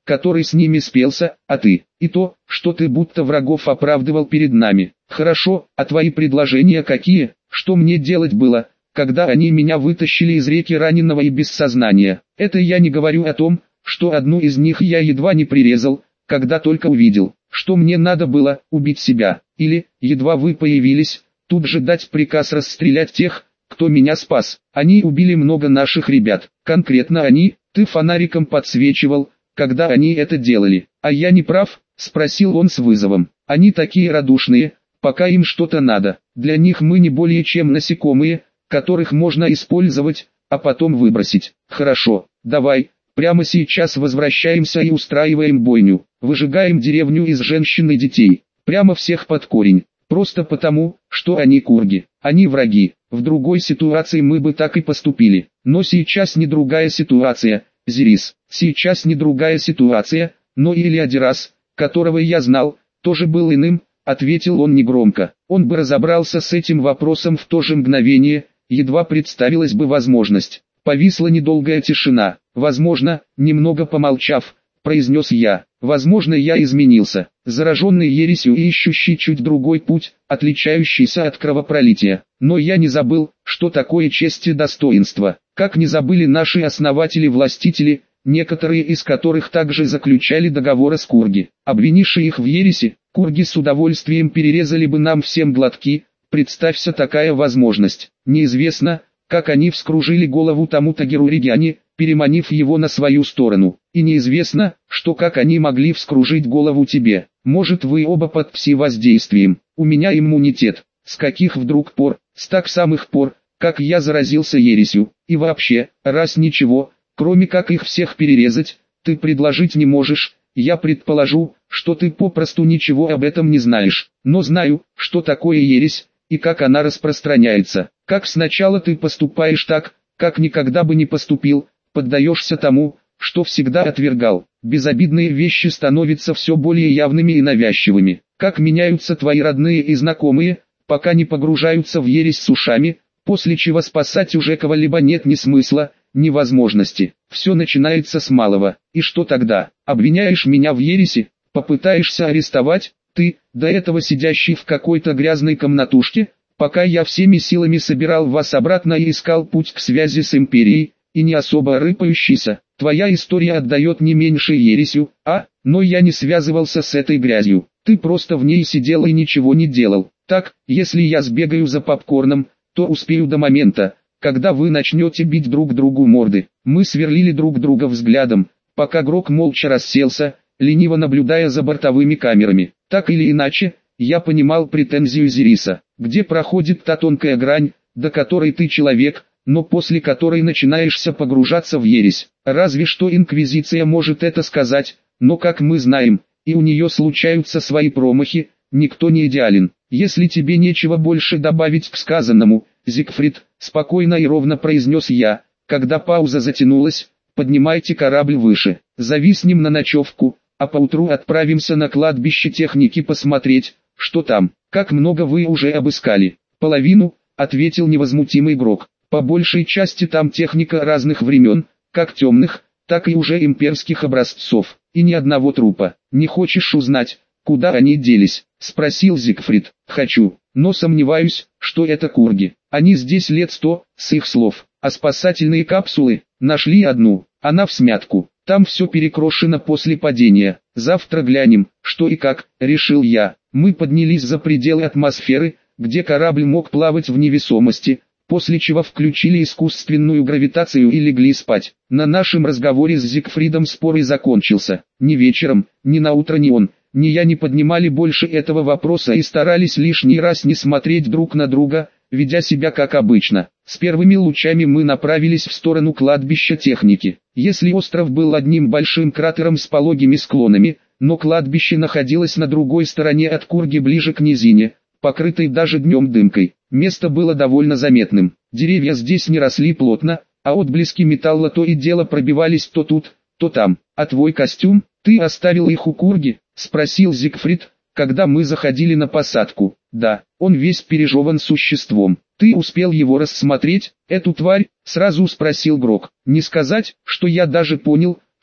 который с ними спелся, а ты, и то, что ты будто врагов оправдывал перед нами. Хорошо, а твои предложения какие? Что мне делать было, когда они меня вытащили из реки раненого и без сознания? Это я не говорю о том, что одну из них я едва не прирезал, когда только увидел, что мне надо было убить себя, или, едва вы появились, тут же дать приказ расстрелять тех, кто меня спас. Они убили много наших ребят, конкретно они, ты фонариком подсвечивал, когда они это делали. А я не прав? Спросил он с вызовом. Они такие радушные, пока им что-то надо. Для них мы не более чем насекомые, которых можно использовать, а потом выбросить. Хорошо, давай, прямо сейчас возвращаемся и устраиваем бойню. Выжигаем деревню из женщин и детей. Прямо всех под корень. Просто потому, что они курги. Они враги. В другой ситуации мы бы так и поступили. Но сейчас не другая ситуация, Зирис. Сейчас не другая ситуация, но Илиадирас, которого я знал, тоже был иным, ответил он негромко. Он бы разобрался с этим вопросом в то же мгновение, едва представилась бы возможность. Повисла недолгая тишина. Возможно, немного помолчав, произнес я. Возможно, я изменился, зараженный ересью и ищущий чуть другой путь, отличающийся от кровопролития. Но я не забыл, что такое честь и достоинство. Как не забыли наши основатели-властители, некоторые из которых также заключали договоры с курги. Обвинивши их в ереси, курги с удовольствием перерезали бы нам всем глотки. Представься такая возможность. Неизвестно, как они вскружили голову тому Тагиру Региане, переманив его на свою сторону. И неизвестно, что как они могли вскружить голову тебе. Может, вы оба под пси-воздействием. У меня иммунитет. С каких вдруг пор? С так самых пор, как я заразился ересью. И вообще, раз ничего, кроме как их всех перерезать, ты предложить не можешь, я предположу, что ты попросту ничего об этом не знаешь. Но знаю, что такое ересь, и как она распространяется. Как сначала ты поступаешь так, как никогда бы не поступил, поддаешься тому, что всегда отвергал. Безобидные вещи становятся все более явными и навязчивыми. Как меняются твои родные и знакомые, пока не погружаются в ересь с ушами, после чего спасать уже кого-либо нет ни смысла, ни возможности. Все начинается с малого. И что тогда? Обвиняешь меня в ересе? Попытаешься арестовать? Ты, до этого сидящий в какой-то грязной комнатушке, пока я всеми силами собирал вас обратно и искал путь к связи с империей, и не особо рыпающийся, твоя история отдает не меньше ересью, но я не связывался с этой грязью, ты просто в ней сидел и ничего не делал. Так, если я сбегаю за попкорном, то успею до момента, когда вы начнете бить друг другу морды. Мы сверлили друг друга взглядом, пока Грок молча расселся, лениво наблюдая за бортовыми камерами. Так или иначе, я понимал претензию Зириса, где проходит та тонкая грань, до которой ты человек, но после которой начинаешься погружаться в ересь. Разве что Инквизиция может это сказать, но как мы знаем, и у нее случаются свои промахи, никто не идеален. Если тебе нечего больше добавить к сказанному, Зигфрид, спокойно и ровно произнес я, когда пауза затянулась, поднимайте корабль выше, зависнем на ночевку, а поутру отправимся на кладбище техники посмотреть, что там. Как много вы уже обыскали? Половину, ответил невозмутимый Грок. По большей части там техника разных времен, как темных, так и уже имперских образцов, и ни одного трупа. Не хочешь узнать, куда они делись? Спросил Зигфрид. Хочу, но сомневаюсь, что это курги. Они здесь лет 100, с их слов. А спасательные капсулы, нашли одну, она всмятку. Там все перекрошено после падения. Завтра глянем, что и как, решил я. Мы поднялись за пределы атмосферы, где корабль мог плавать в невесомости, после чего включили искусственную гравитацию и легли спать. На нашем разговоре с Зигфридом спор и закончился. Ни вечером, ни на утро ни он, ни я не поднимали больше этого вопроса и старались лишний раз не смотреть друг на друга, ведя себя как обычно. С первыми лучами мы направились в сторону кладбища техники. Если остров был одним большим кратером с пологими склонами, но кладбище находилось на другой стороне от Курги ближе к низине, покрытой даже днем дымкой. Место было довольно заметным. Деревья здесь не росли плотно, а отблески металла то и дело пробивались то тут, то там. «А твой костюм? Ты оставил их у Курги?» — спросил Зигфрид, когда мы заходили на посадку. «Да, он весь пережеван существом. Ты успел его рассмотреть, эту тварь?» — сразу спросил Грок. «Не сказать, что я даже понял,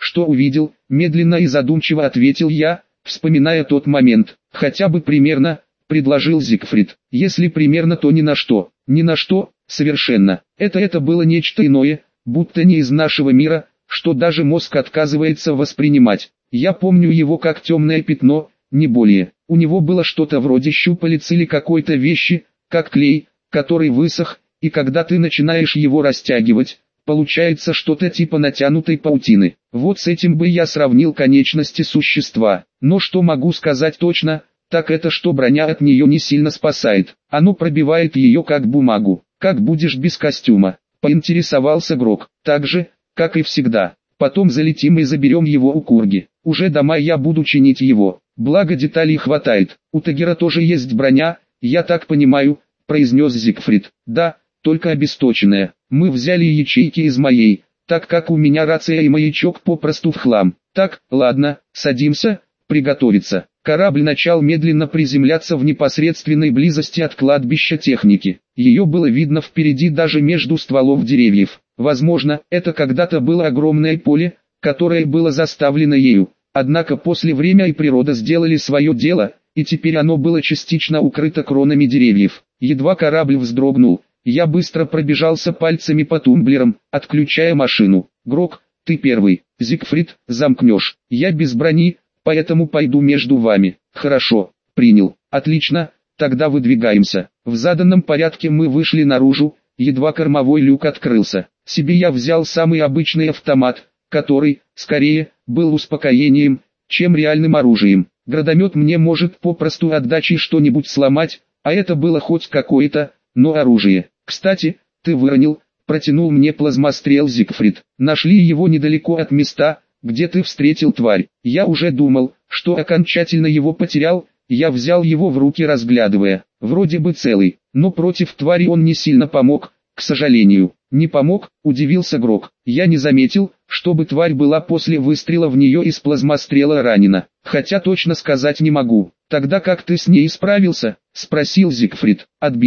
что увидел, медленно и задумчиво ответил я, вспоминая тот момент. Хотя бы примерно, предложил Зигфрид. Если примерно, то ни на что. Ни на что, совершенно. Это было нечто иное, будто не из нашего мира, что даже мозг отказывается воспринимать. Я помню его как темное пятно, не более. У него было что-то вроде щупалец или какой-то вещи, как клей, который высох, и когда ты начинаешь его растягивать, получается что-то типа натянутой паутины. Вот с этим бы я сравнил конечности существа. Но что могу сказать точно, так это что броня от нее не сильно спасает. Оно пробивает ее как бумагу. Как будешь без костюма? Поинтересовался Грок. Так же, как и всегда. Потом залетим и заберем его у Курги. Уже дома я буду чинить его. Благо деталей хватает. У Тагира тоже есть броня, я так понимаю, произнес Зигфрид. Да, только обесточенная. Мы взяли ячейки из моей, так как у меня рация и маячок попросту в хлам. Так, ладно, садимся, приготовиться. Корабль начал медленно приземляться в непосредственной близости от кладбища техники. Ее было видно впереди даже между стволов деревьев. Возможно, это когда-то было огромное поле, которое было заставлено ею. Однако после время и природа сделали свое дело, и теперь оно было частично укрыто кронами деревьев. Едва корабль вздрогнул, я быстро пробежался пальцами по тумблерам, отключая машину. Грок, ты первый. Зигфрид, замкнешь. Я без брони, поэтому пойду между вами. Хорошо, принял. Отлично, тогда выдвигаемся. В заданном порядке мы вышли наружу, едва кормовой люк открылся. Себе я взял самый обычный автомат, который, скорее, был успокоением, чем реальным оружием. Градомет мне может попросту отдачей что-нибудь сломать, а это было хоть какое-то, но оружие. Кстати, ты выронил, протянул мне плазмострел Зигфрид. Нашли его недалеко от места, где ты встретил тварь. Я уже думал, что окончательно его потерял, я взял его в руки, разглядывая. Вроде бы целый, но против твари он не сильно помог, к сожалению. Не помог, удивился Грок. Я не заметил, чтобы тварь была после выстрела в нее из плазмострела ранена. Хотя точно сказать не могу. Тогда как ты с ней справился? Спросил Зигфрид.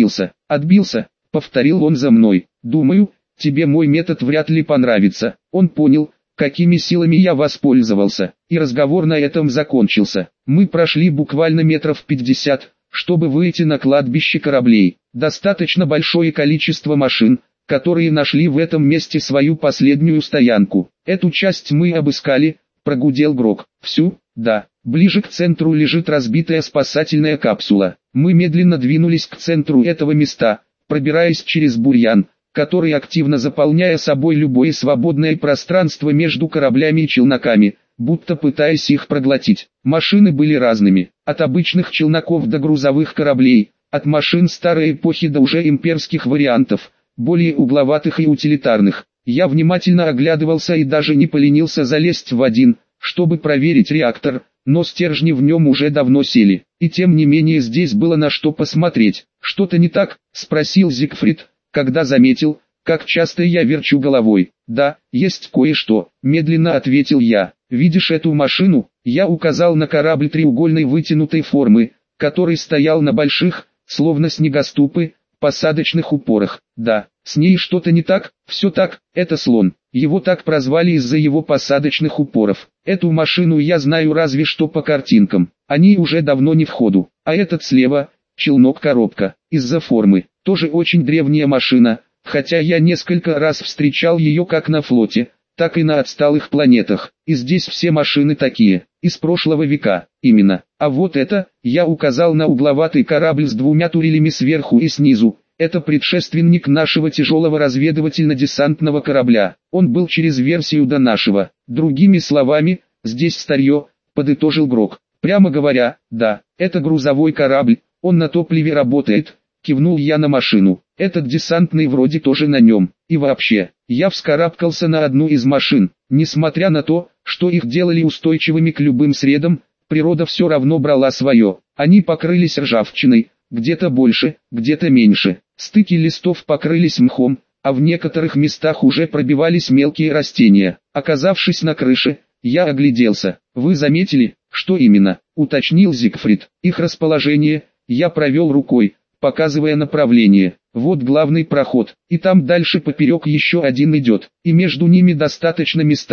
Отбился, повторил он за мной. Думаю, тебе мой метод вряд ли понравится. Он понял, какими силами я воспользовался, и разговор на этом закончился. Мы прошли буквально метров 50, чтобы выйти на кладбище кораблей. Достаточно большое количество машин, которые нашли в этом месте свою последнюю стоянку. Эту часть мы обыскали, прогудел Грок. Всю? Да. Ближе к центру лежит разбитая спасательная капсула. Мы медленно двинулись к центру этого места, пробираясь через бурьян, который активно заполняя собой любое свободное пространство между кораблями и челноками, будто пытаясь их проглотить. Машины были разными, от обычных челноков до грузовых кораблей, от машин старой эпохи до уже имперских вариантов, более угловатых и утилитарных. Я внимательно оглядывался и даже не поленился залезть в один, чтобы проверить реактор, но стержни в нем уже давно сели. И тем не менее здесь было на что посмотреть. «Что-то не так?» – спросил Зигфрид, когда заметил, как часто я верчу головой. «Да, есть кое-что», – медленно ответил я. «Видишь эту машину?» Я указал на корабль треугольной вытянутой формы, который стоял на больших, словно снегоступы, посадочных упорах. Да, с ней что-то не так, все так, это слон. Его так прозвали из-за его посадочных упоров. Эту машину я знаю разве что по картинкам. Они уже давно не в ходу. А этот слева, челнок-коробка, из-за формы, тоже очень древняя машина, хотя я несколько раз встречал ее как на флоте, так и на отсталых планетах. И здесь все машины такие, из прошлого века, именно. А вот это, я указал на угловатый корабль с двумя турелями сверху и снизу. Это предшественник нашего тяжелого разведывательно-десантного корабля. Он был через версию до нашего. Другими словами, здесь старье, подытожил Грок. Прямо говоря, да, это грузовой корабль, он на топливе работает, кивнул я на машину. Этот десантный вроде тоже на нем. И вообще, я вскарабкался на одну из машин. Несмотря на то, что их делали устойчивыми к любым средам, природа все равно брала свое. Они покрылись ржавчиной, где-то больше, где-то меньше. Стыки листов покрылись мхом, а в некоторых местах уже пробивались мелкие растения. Оказавшись на крыше, я огляделся. «Вы заметили, что именно?» – уточнил Зигфрид. «Их расположение», – я провел рукой, показывая направление. «Вот главный проход, и там дальше поперек еще один идет, и между ними достаточно места,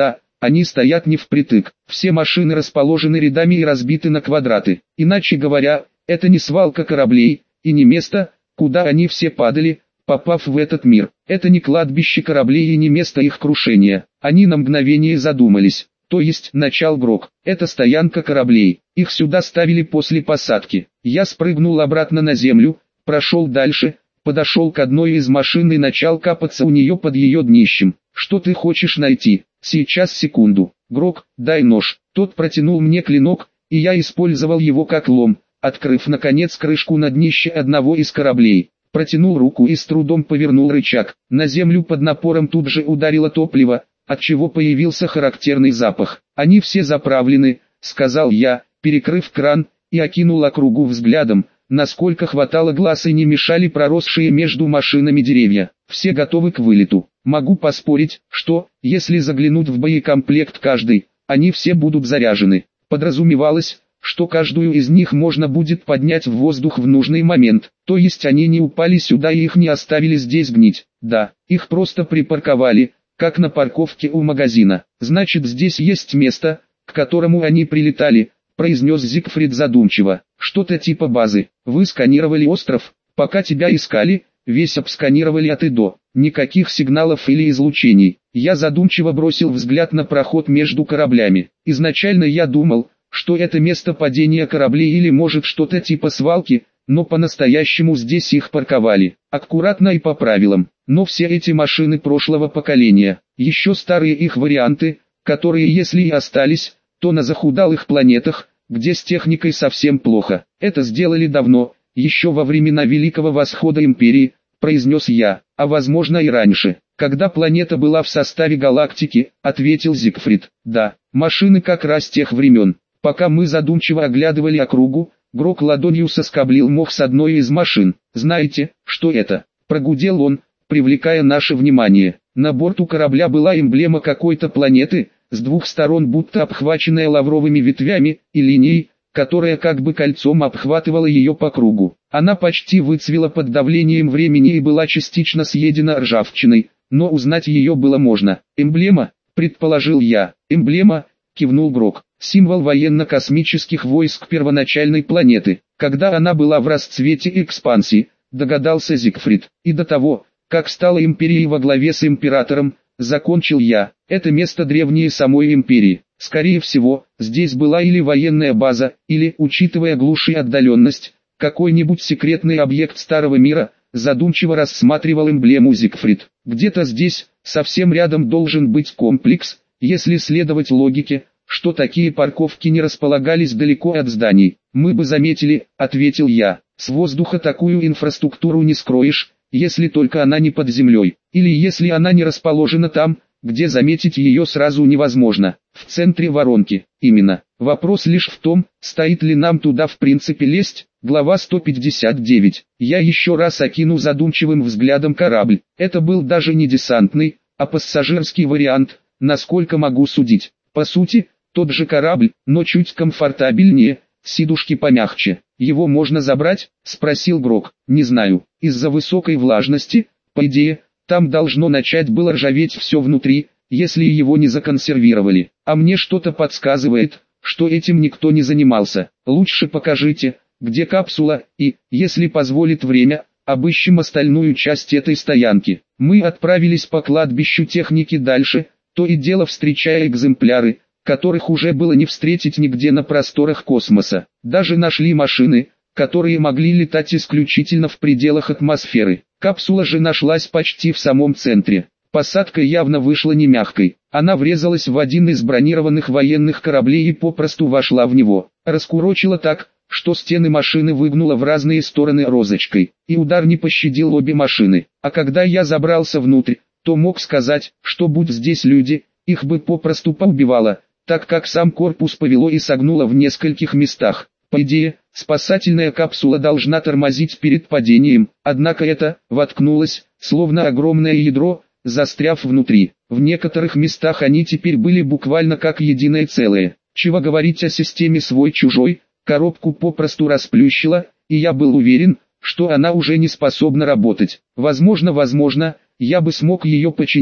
Они стоят не впритык, все машины расположены рядами и разбиты на квадраты. Иначе говоря, это не свалка кораблей, и не место, куда они все падали, попав в этот мир. Это не кладбище кораблей и не место их крушения. Они на мгновение задумались. То есть, начал Грок, это стоянка кораблей. Их сюда ставили после посадки. Я спрыгнул обратно на землю, прошел дальше, подошел к одной из машин и начал копаться у нее под ее днищем. Что ты хочешь найти? Сейчас, секунду. Грок, дай нож. Тот протянул мне клинок, и я использовал его как лом, открыв наконец крышку на днище одного из кораблей. Протянул руку и с трудом повернул рычаг. На землю под напором тут же ударило топливо, отчего появился характерный запах. «Они все заправлены», — сказал я, перекрыв кран, и окинул округу взглядом, насколько хватало глаз и не мешали проросшие между машинами деревья. Все готовы к вылету. Могу поспорить, что, если заглянуть в боекомплект каждый, они все будут заряжены. Подразумевалось, что каждую из них можно будет поднять в воздух в нужный момент, то есть они не упали сюда и их не оставили здесь гнить. Да, их просто припарковали, как на парковке у магазина. Значит, здесь есть место, к которому они прилетали, произнес Зигфрид задумчиво. Что-то типа базы. Вы сканировали остров, пока тебя искали, весь обсканировали от и до. Никаких сигналов или излучений. Я задумчиво бросил взгляд на проход между кораблями. Изначально я думал, что это место падения кораблей или может что-то типа свалки, но по-настоящему здесь их парковали, аккуратно и по правилам. Но все эти машины прошлого поколения, еще старые их варианты, которые если и остались, то на захудалых планетах, где с техникой совсем плохо. Это сделали давно, еще во времена Великого Восхода Империи, произнес я, а возможно и раньше. Когда планета была в составе галактики, ответил Зигфрид. Да, машины как раз тех времен. Пока мы задумчиво оглядывали округу, Грок ладонью соскоблил мох с одной из машин. «Знаете, что это?» – прогудел он, привлекая наше внимание. На борту корабля была эмблема какой-то планеты, с двух сторон будто обхваченная лавровыми ветвями, и линией, которая как бы кольцом обхватывала ее по кругу. Она почти выцвела под давлением времени и была частично съедена ржавчиной, но узнать ее было можно. «Эмблема?» – предположил я. «Эмблема?» – кивнул Грок. «Символ военно-космических войск первоначальной планеты. Когда она была в расцвете и экспансии», догадался Зигфрид. «И до того, как стала империей во главе с императором», закончил я. «Это место древнее самой империи. Скорее всего, здесь была или военная база, или, учитывая глушь и отдаленность, какой-нибудь секретный объект старого мира», задумчиво рассматривал эмблему Зигфрид. «Где-то здесь, совсем рядом должен быть комплекс, если следовать логике, что такие парковки не располагались далеко от зданий. Мы бы заметили», — ответил я. «С воздуха такую инфраструктуру не скроешь, если только она не под землей, или если она не расположена там, где заметить ее сразу невозможно, в центре воронки. Именно. Вопрос лишь в том, стоит ли нам туда в принципе лезть». Глава 159. Я еще раз окинул задумчивым взглядом корабль. Это был даже не десантный, а пассажирский вариант, насколько могу судить. По сути, тот же корабль, но чуть комфортабельнее, сидушки помягче. «Его можно забрать?» – спросил Грок. «Не знаю. Из-за высокой влажности, по идее, там должно начать было ржаветь все внутри, если его не законсервировали. А мне что-то подсказывает, что этим никто не занимался. Лучше покажите, где капсула, и, если позволит время, обыщем остальную часть этой стоянки». Мы отправились по кладбищу техники дальше, то и дело встречая экземпляры, которых уже было не встретить нигде на просторах космоса. Даже нашли машины, которые могли летать исключительно в пределах атмосферы. Капсула же нашлась почти в самом центре. Посадка явно вышла не мягкой. Она врезалась в один из бронированных военных кораблей и попросту вошла в него. Раскурочила так, что стены машины выгнуло в разные стороны розочкой, и удар не пощадил обе машины. А когда я забрался внутрь, то мог сказать, что будь здесь люди, их бы попросту поубивало, так как сам корпус повело и согнуло в нескольких местах. По идее, спасательная капсула должна тормозить перед падением, однако это воткнулось, словно огромное ядро, застряв внутри. В некоторых местах они теперь были буквально как единое целое. Чего говорить о системе свой-чужой, коробку попросту расплющило, и я был уверен, что она уже не способна работать. Возможно, я бы смог ее починить,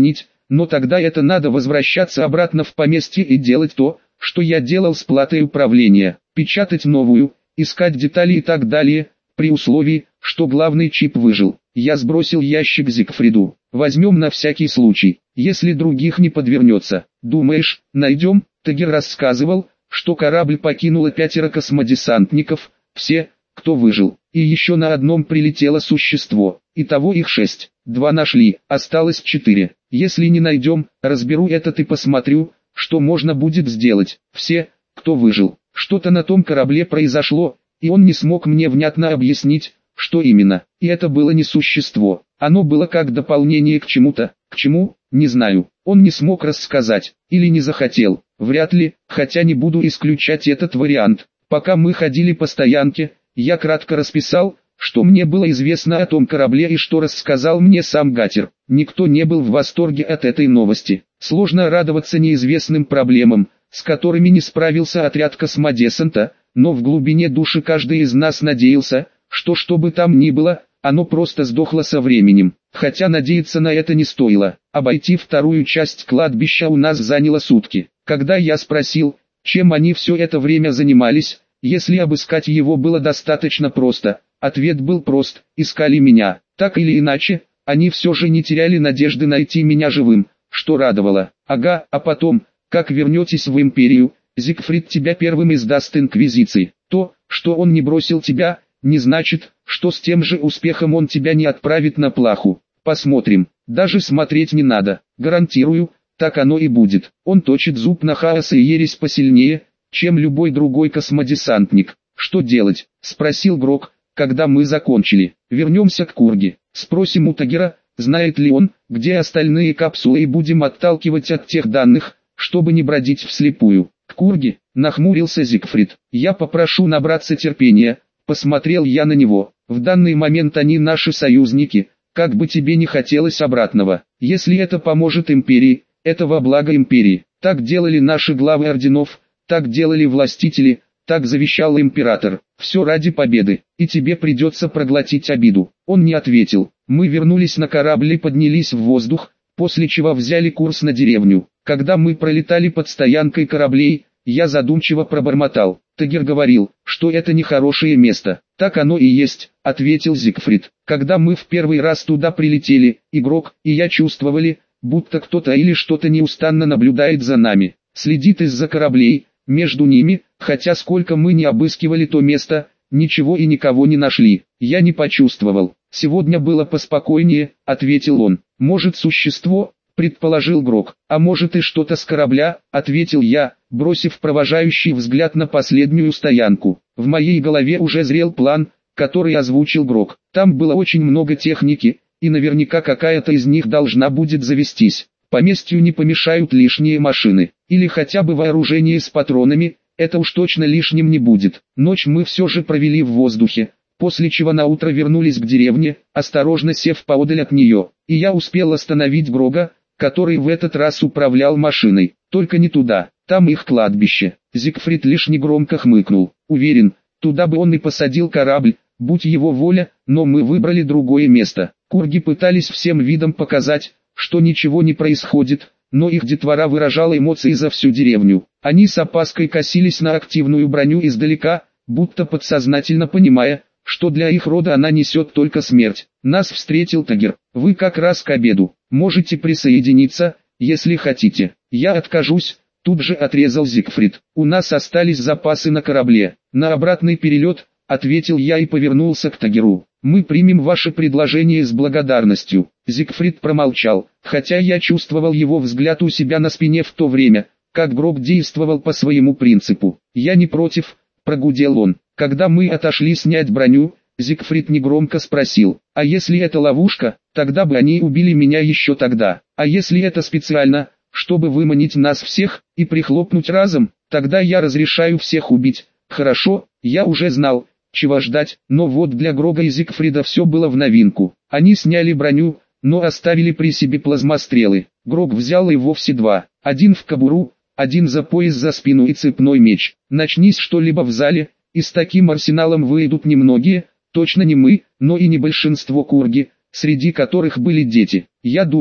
но тогда это надо возвращаться обратно в поместье и делать то, что я делал с платой управления, печатать новую, искать детали и так далее, при условии, что главный чип выжил. Я сбросил ящик Зигфриду. Возьмем на всякий случай, если других не подвернется. Думаешь, найдем? Тагир рассказывал, что корабль покинуло 5 космодесантников, все, кто выжил, и еще на одном прилетело существо. Итого их 6. 2 нашли, осталось 4. Если не найдем, разберу этот и посмотрю, что можно будет сделать. Все, кто выжил. Что-то на том корабле произошло, и он не смог мне внятно объяснить, что именно. И это было не существо. Оно было как дополнение к чему-то. К чему? Не знаю. Он не смог рассказать. Или не захотел. Вряд ли, хотя не буду исключать этот вариант. Пока мы ходили по стоянке, я кратко расписал, что мне было известно о том корабле и что рассказал мне сам Гатер. Никто не был в восторге от этой новости. Сложно радоваться неизвестным проблемам, с которыми не справился отряд космодесанта, но в глубине души каждый из нас надеялся, что бы там ни было, оно просто сдохло со временем. Хотя надеяться на это не стоило. Обойти вторую часть кладбища у нас заняло сутки. Когда я спросил, чем они все это время занимались, если обыскать его было достаточно просто, ответ был прост: искали меня. Так или иначе, они все же не теряли надежды найти меня живым, что радовало. Ага, а потом, как вернетесь в Империю, Зигфрид тебя первым издаст Инквизиции. То, что он не бросил тебя, не значит, что с тем же успехом он тебя не отправит на плаху. Посмотрим. Даже смотреть не надо. Гарантирую, так оно и будет. Он точит зуб на хаос и ересь посильнее, чем любой другой космодесантник. Что делать? Спросил Грок, когда мы закончили. Вернемся к Курге. Спросим у Тагира, знает ли он, где остальные капсулы, и будем отталкивать от тех данных, чтобы не бродить вслепую. К Курге, нахмурился Зигфрид. Я попрошу набраться терпения. Посмотрел я на него. В данный момент они наши союзники, как бы тебе не хотелось обратного. Если это поможет Империи, это во благо Империи. Так делали наши главы орденов, так делали властители, так завещал император. Все ради победы, и тебе придется проглотить обиду. Он не ответил. Мы вернулись на корабль и поднялись в воздух, после чего взяли курс на деревню. Когда мы пролетали под стоянкой кораблей, я задумчиво пробормотал. Тагир говорил, что это нехорошее место. Так оно и есть, ответил Зигфрид. Когда мы в первый раз туда прилетели, игрок и я чувствовали, будто кто-то или что-то неустанно наблюдает за нами, следит из-за кораблей, между ними, хотя сколько мы не обыскивали то место, ничего и никого не нашли. Я не почувствовал. Сегодня было поспокойнее, ответил он. Может, существо, предположил Грок. А может и что-то с корабля, ответил я, бросив провожающий взгляд на последнюю стоянку. В моей голове уже зрел план, который озвучил Грок. Там было очень много техники, и наверняка какая-то из них должна будет завестись. Поместью не помешают лишние машины, или хотя бы вооружение с патронами, это уж точно лишним не будет. Ночь мы все же провели в воздухе, после чего наутро вернулись к деревне, осторожно сев поодаль от нее, и я успел остановить Грога, который в этот раз управлял машиной. Только не туда, там их кладбище. Зигфрид лишь негромко хмыкнул. Уверен, туда бы он и посадил корабль, будь его воля, но мы выбрали другое место. Курги пытались всем видом показать, что ничего не происходит, но их детвора выражала эмоции за всю деревню. Они с опаской косились на активную броню издалека, будто подсознательно понимая, что для их рода она несет только смерть. Нас встретил Тагир. Вы как раз к обеду. Можете присоединиться, если хотите. Я откажусь, тут же отрезал Зигфрид. У нас остались запасы на корабле. На обратный перелет, ответил я и повернулся к Тагиру. Мы примем ваше предложение с благодарностью. Зигфрид промолчал, хотя я чувствовал его взгляд у себя на спине в то время, как Грок действовал по своему принципу. Я не против, прогудел он. Когда мы отошли снять броню, Зигфрид негромко спросил: а если это ловушка, тогда бы они убили меня еще тогда. А если это специально, чтобы выманить нас всех и прихлопнуть разом, тогда я разрешаю всех убить. Хорошо, я уже знал, чего ждать, но вот для Грога и Зигфрида все было в новинку. Они сняли броню, но оставили при себе плазмострелы. Грог взял и вовсе 2, один в кобуру, один за пояс, за спину и цепной меч. Начнись что-либо в зале, и с таким арсеналом выйдут немногие, точно не мы, но и не большинство курги, среди которых были дети. Я думаю,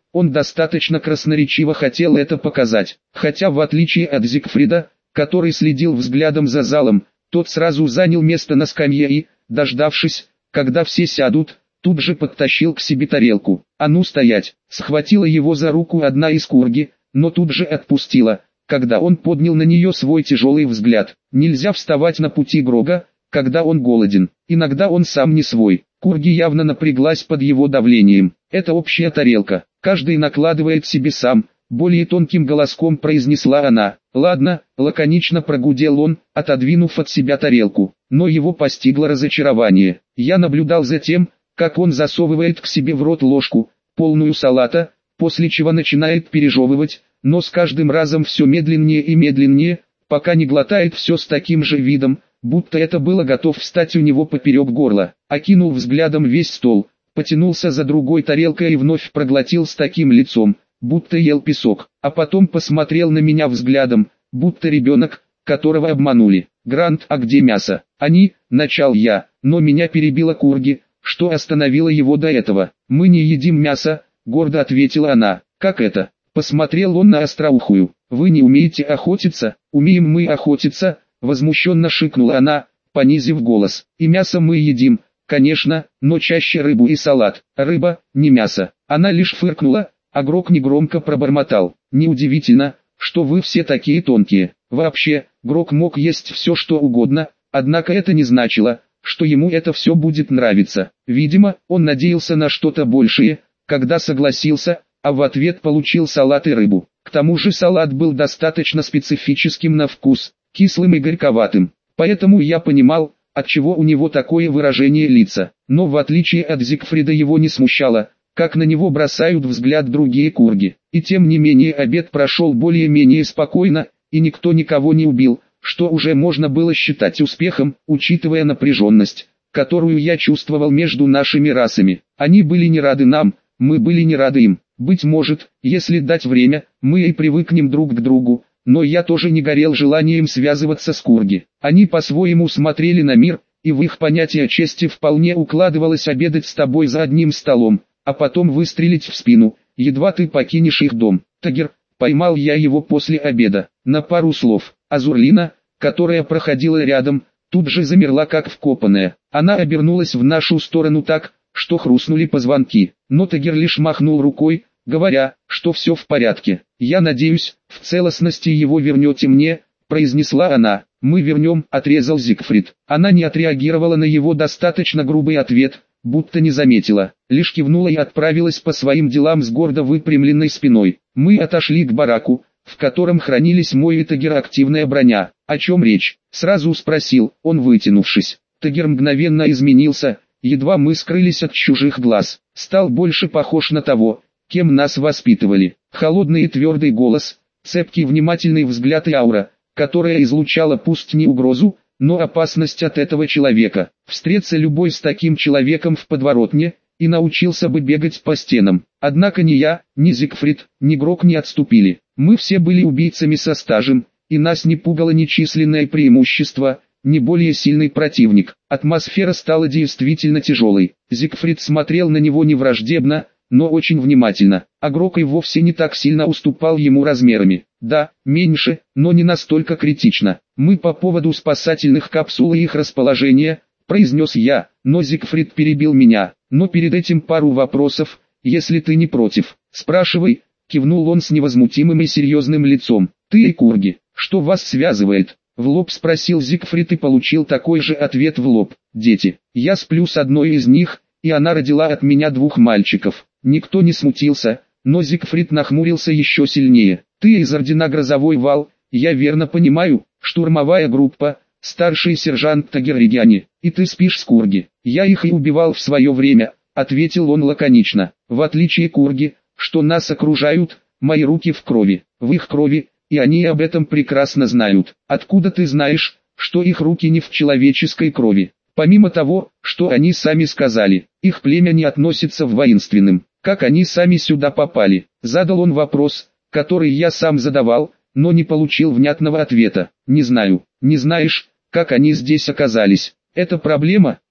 Он достаточно красноречиво хотел это показать, хотя в отличие от Зигфрида, который следил взглядом за залом, тот сразу занял место на скамье и, дождавшись, когда все сядут, тут же подтащил к себе тарелку. «А ну стоять!» Схватила его за руку одна из курги, но тут же отпустила, когда он поднял на нее свой тяжелый взгляд. Нельзя вставать на пути Грога, когда он голоден. Иногда он сам не свой. Курги явно напряглась под его давлением. «Это общая тарелка, каждый накладывает себе сам», более тонким голоском произнесла она. «Ладно», лаконично прогудел он, отодвинув от себя тарелку. Но его постигло разочарование. Я наблюдал за тем, как он засовывает к себе в рот ложку, полную салата, после чего начинает пережевывать, но с каждым разом все медленнее и медленнее, пока не глотает все с таким же видом, будто это было готов встать у него поперек горла. Окинул взглядом весь стол, потянулся за другой тарелкой и вновь проглотил с таким лицом, будто ел песок, а потом посмотрел на меня взглядом, будто ребенок, которого обманули. «Грант, а где мясо?» «Они», — начал я, но меня перебила Курги, что остановило его до этого. «Мы не едим мясо», — гордо ответила она. «Как это?» Посмотрел он на остроухую. «Вы не умеете охотиться?» «Умеем мы охотиться», — возмущенно шикнула она, понизив голос. «И мясо мы едим, конечно, но чаще рыбу и салат. Рыба, не мясо». Она лишь фыркнула, а Грог негромко пробормотал. «Неудивительно, что вы все такие тонкие». Вообще, Грог мог есть все что угодно, однако это не значило, что ему это все будет нравиться. Видимо, он надеялся на что-то большее, когда согласился, а в ответ получил салат и рыбу. К тому же салат был достаточно специфическим на вкус, кислым и горьковатым. Поэтому я понимал, отчего у него такое выражение лица. Но в отличие от Зигфрида его не смущало, как на него бросают взгляд другие курги. И тем не менее обед прошел более-менее спокойно, и никто никого не убил, что уже можно было считать успехом, учитывая напряженность, которую я чувствовал между нашими расами. Они были не рады нам, мы были не рады им. Быть может, если дать время, мы и привыкнем друг к другу, но я тоже не горел желанием связываться с курги. Они по-своему смотрели на мир, и в их понятие чести вполне укладывалось обедать с тобой за одним столом, а потом выстрелить в спину, едва ты покинешь их дом. «Тагир», поймал я его после обеда, на пару слов. Азурлина, которая проходила рядом, тут же замерла как вкопанная. Она обернулась в нашу сторону так, что хрустнули позвонки, но Тагир лишь махнул рукой, говоря, что все в порядке. «Я надеюсь, в целостности его вернете мне», произнесла она. «Мы вернем», отрезал Зигфрид. Она не отреагировала на его достаточно грубый ответ, будто не заметила, лишь кивнула и отправилась по своим делам с гордо выпрямленной спиной. Мы отошли к бараку, в котором хранились мой и Тагира активная броня. «О чем речь?» сразу спросил он, вытянувшись. Тагир мгновенно изменился, едва мы скрылись от чужих глаз. Стал больше похож на того, кем нас воспитывали. Холодный и твердый голос, цепкий внимательный взгляд и аура, которая излучала пусть не угрозу, но опасность от этого человека. Встреться любой с таким человеком в подворотне, и научился бы бегать по стенам. Однако ни я, ни Зигфрид, ни Грог не отступили. Мы все были убийцами со стажем, и нас не пугало ни численное преимущество, ни более сильный противник. Атмосфера стала действительно тяжелой. Зигфрид смотрел на него не враждебно, но очень внимательно, а Грог и вовсе не так сильно уступал ему размерами. Да, меньше, но не настолько критично. «Мы по поводу спасательных капсул и их расположения», произнес я, но Зигфрид перебил меня. «Но перед этим пару вопросов, если ты не против». «Спрашивай», кивнул он с невозмутимым и серьезным лицом. «Ты и курги, что вас связывает?» В лоб спросил Зигфрид и получил такой же ответ в лоб. «Дети. Я сплю с одной из них, и она родила от меня 2 мальчиков». Никто не смутился, но Зигфрид нахмурился еще сильнее. «Ты из ордена Грозовой Вал, я верно понимаю, штурмовая группа, старший сержант Тагир Региани, и ты спишь с курги». «Я их и убивал в свое время», ответил он лаконично. «В отличие курги, что нас окружают, мои руки в крови, в их крови, и они об этом прекрасно знают». «Откуда ты знаешь, что их руки не в человеческой крови?» «Помимо того, что они сами сказали, их племя не относится к воинственным. Как они сами сюда попали?» Задал он вопрос, который я сам задавал, но не получил внятного ответа. «Не знаю». «Не знаешь, как они здесь оказались?» «Это проблема»,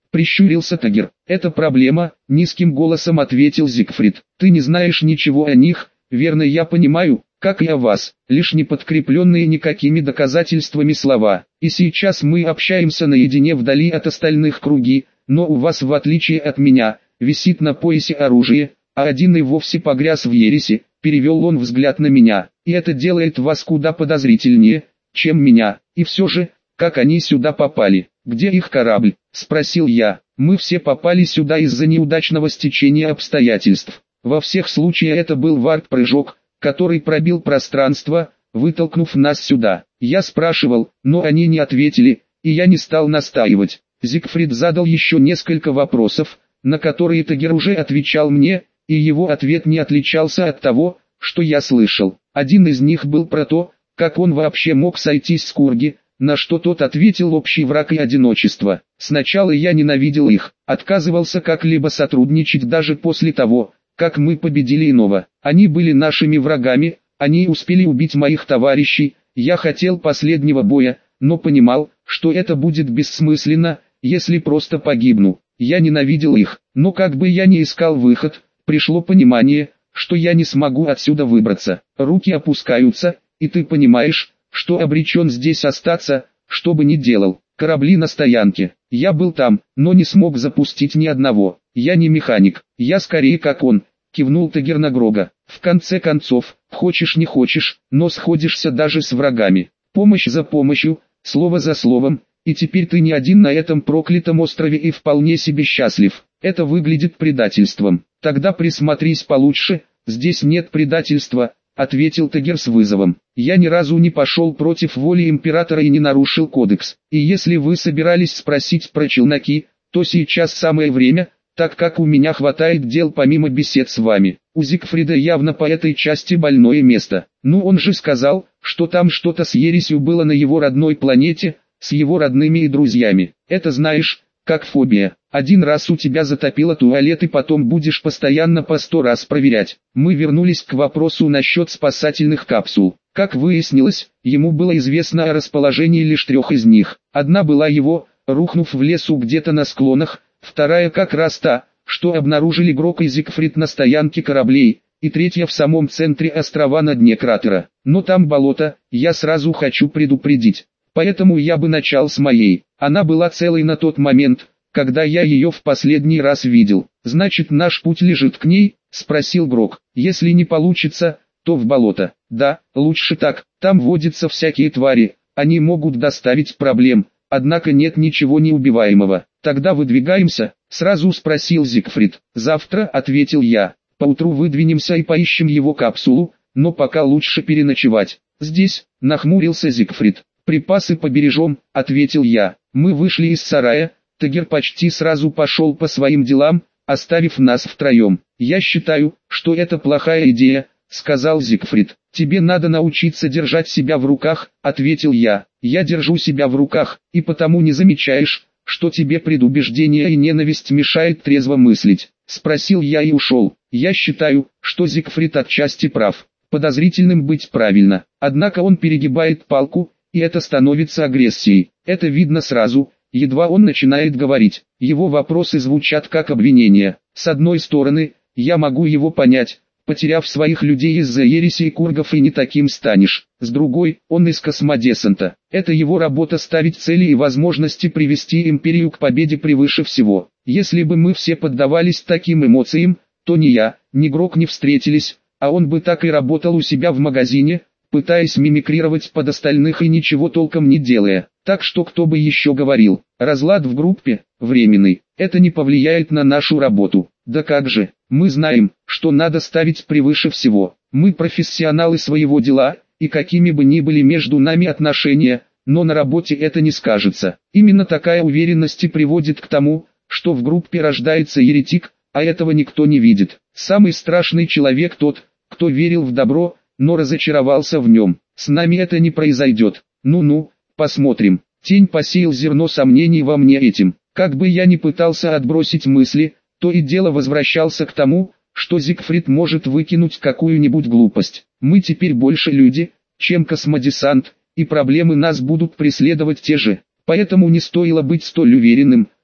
Прищурился Тагир. Это проблема, низким голосом ответил Зигфрид. Ты не знаешь ничего о них, верно я понимаю, как и о вас, лишь не подкрепленные никакими доказательствами слова. И сейчас мы общаемся наедине вдали от остальных круги, но у вас в отличие от меня, висит на поясе оружие, а один и вовсе погряз в ереси, перевел он взгляд на меня. И это делает вас куда подозрительнее, чем меня. И все же, как они сюда попали? Где их корабль? Спросил я. Мы все попали сюда из-за неудачного стечения обстоятельств. Во всех случаях это был варп-прыжок, который пробил пространство, вытолкнув нас сюда. Я спрашивал, но они не ответили, и я не стал настаивать. Зигфрид задал еще несколько вопросов, на которые Тагир уже отвечал мне, и его ответ не отличался от того, что я слышал. Один из них был про то, как он вообще мог сойтись с Курги, на что тот ответил: общий враг и одиночество. Сначала я ненавидел их, отказывался как-либо сотрудничать даже после того, как мы победили иного. Они были нашими врагами, они успели убить моих товарищей, я хотел последнего боя, но понимал, что это будет бессмысленно, если просто погибну. Я ненавидел их, но как бы я ни искал выход, пришло понимание, что я не смогу отсюда выбраться. Руки опускаются, и ты понимаешь, что обречен здесь остаться, что бы ни делал. Корабли на стоянке. Я был там, но не смог запустить ни одного. Я не механик, я скорее как он, кивнул Тагир на Грога. В конце концов, хочешь не хочешь, но сходишься даже с врагами. Помощь за помощью, слово за словом, и теперь ты не один на этом проклятом острове и вполне себе счастлив. Это выглядит предательством. Тогда присмотрись получше, здесь нет предательства, ответил Тагир с вызовом. Я ни разу не пошел против воли императора и не нарушил кодекс. И если вы собирались спросить про челноки, то сейчас самое время, так как у меня хватает дел помимо бесед с вами. У Зигфрида явно по этой части больное место. Ну он же сказал, что там что-то с ересью было на его родной планете, с его родными и друзьями. Это знаешь, как фобия. Один раз у тебя затопило туалет и потом будешь постоянно по 100 раз проверять. Мы вернулись к вопросу насчет спасательных капсул. Как выяснилось, ему было известно о расположении лишь 3 из них. Одна была его, рухнув в лесу где-то на склонах, вторая как раз та, что обнаружили Грок и Зигфрид на стоянке кораблей, и третья в самом центре острова на дне кратера. Но там болото, я сразу хочу предупредить. Поэтому я бы начал с моей. Она была целой на тот момент, когда я ее в последний раз видел. Значит, наш путь лежит к ней? Спросил Грок. Если не получится, то в болото. Да, лучше так, там водятся всякие твари, они могут доставить проблем, однако нет ничего неубиваемого. Тогда выдвигаемся? Сразу спросил Зигфрид. Завтра, ответил я. Поутру выдвинемся и поищем его капсулу, но пока лучше переночевать. Здесь, нахмурился Зигфрид. Припасы побережем, ответил я. Мы вышли из сарая, Тагир почти сразу пошел по своим делам, оставив нас втроем. Я считаю, что это плохая идея, сказал Зигфрид. Тебе надо научиться держать себя в руках, ответил я. Я держу себя в руках, и потому не замечаешь, что тебе предубеждение и ненависть мешают трезво мыслить. Спросил я и ушел. Я считаю, что Зигфрид отчасти прав. Подозрительным быть правильно, однако он перегибает палку, и это становится агрессией. Это видно сразу, едва он начинает говорить. Его вопросы звучат как обвинения. С одной стороны, я могу его понять, потеряв своих людей из-за ереси и кургов и не таким станешь. С другой, он из космодесанта. Это его работа ставить цели и возможности привести империю к победе превыше всего. Если бы мы все поддавались таким эмоциям, то ни я, ни Грок не встретились, а он бы так и работал у себя в магазине, пытаясь мимикрировать под остальных и ничего толком не делая. Так что кто бы еще говорил, разлад в группе, временный, это не повлияет на нашу работу. Да как же, мы знаем, что надо ставить превыше всего. Мы профессионалы своего дела, и какими бы ни были между нами отношения, но на работе это не скажется. Именно такая уверенность и приводит к тому, что в группе рождается еретик, а этого никто не видит. Самый страшный человек тот, кто верил в добро, но разочаровался в нем. С нами это не произойдет. Ну-ну, посмотрим. Тень посеял зерно сомнений во мне этим. Как бы я ни пытался отбросить мысли, то и дело возвращался к тому, что Зигфрид может выкинуть какую-нибудь глупость. Мы теперь больше люди, чем космодесант, и проблемы нас будут преследовать те же. Поэтому не стоило быть столь уверенным,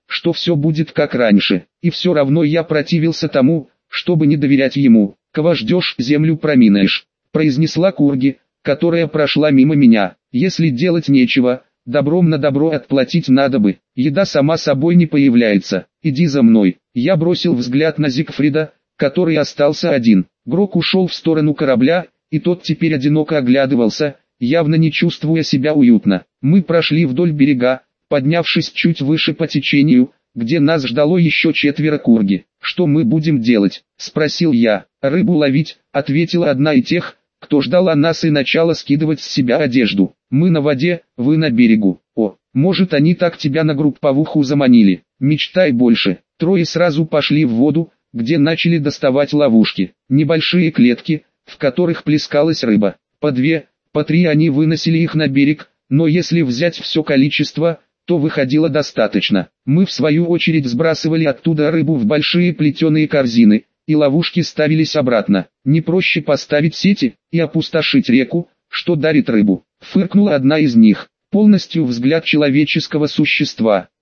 что все будет как раньше, и все равно я противился тому, чтобы не доверять ему. «Кого ждешь, землю проминаешь», — произнесла Курги, которая прошла мимо меня. «Если делать нечего, добром на добро отплатить надо бы. Еда сама собой не появляется. Иди за мной». Я бросил взгляд на Зигфрида, который остался один. Грок ушел в сторону корабля, и тот теперь одиноко оглядывался, явно не чувствуя себя уютно. Мы прошли вдоль берега, поднявшись чуть выше по течению, где нас ждало еще 4 Курги. «Что мы будем делать?» — спросил я. «Рыбу ловить», — ответила одна из тех, кто ждала нас, и начала скидывать с себя одежду. «Мы на воде, вы на берегу. О, может, они так тебя на групповуху заманили. Мечтай больше». Трое сразу пошли в воду, где начали доставать ловушки. Небольшие клетки, в которых плескалась рыба. По 2, по 3 они выносили их на берег, но если взять все количество, то выходило достаточно. Мы в свою очередь сбрасывали оттуда рыбу в большие плетеные корзины, и ловушки ставились обратно. «Не проще поставить сети и опустошить реку, что дарит рыбу?» — фыркнула одна из них. Полностью взгляд человеческого существа.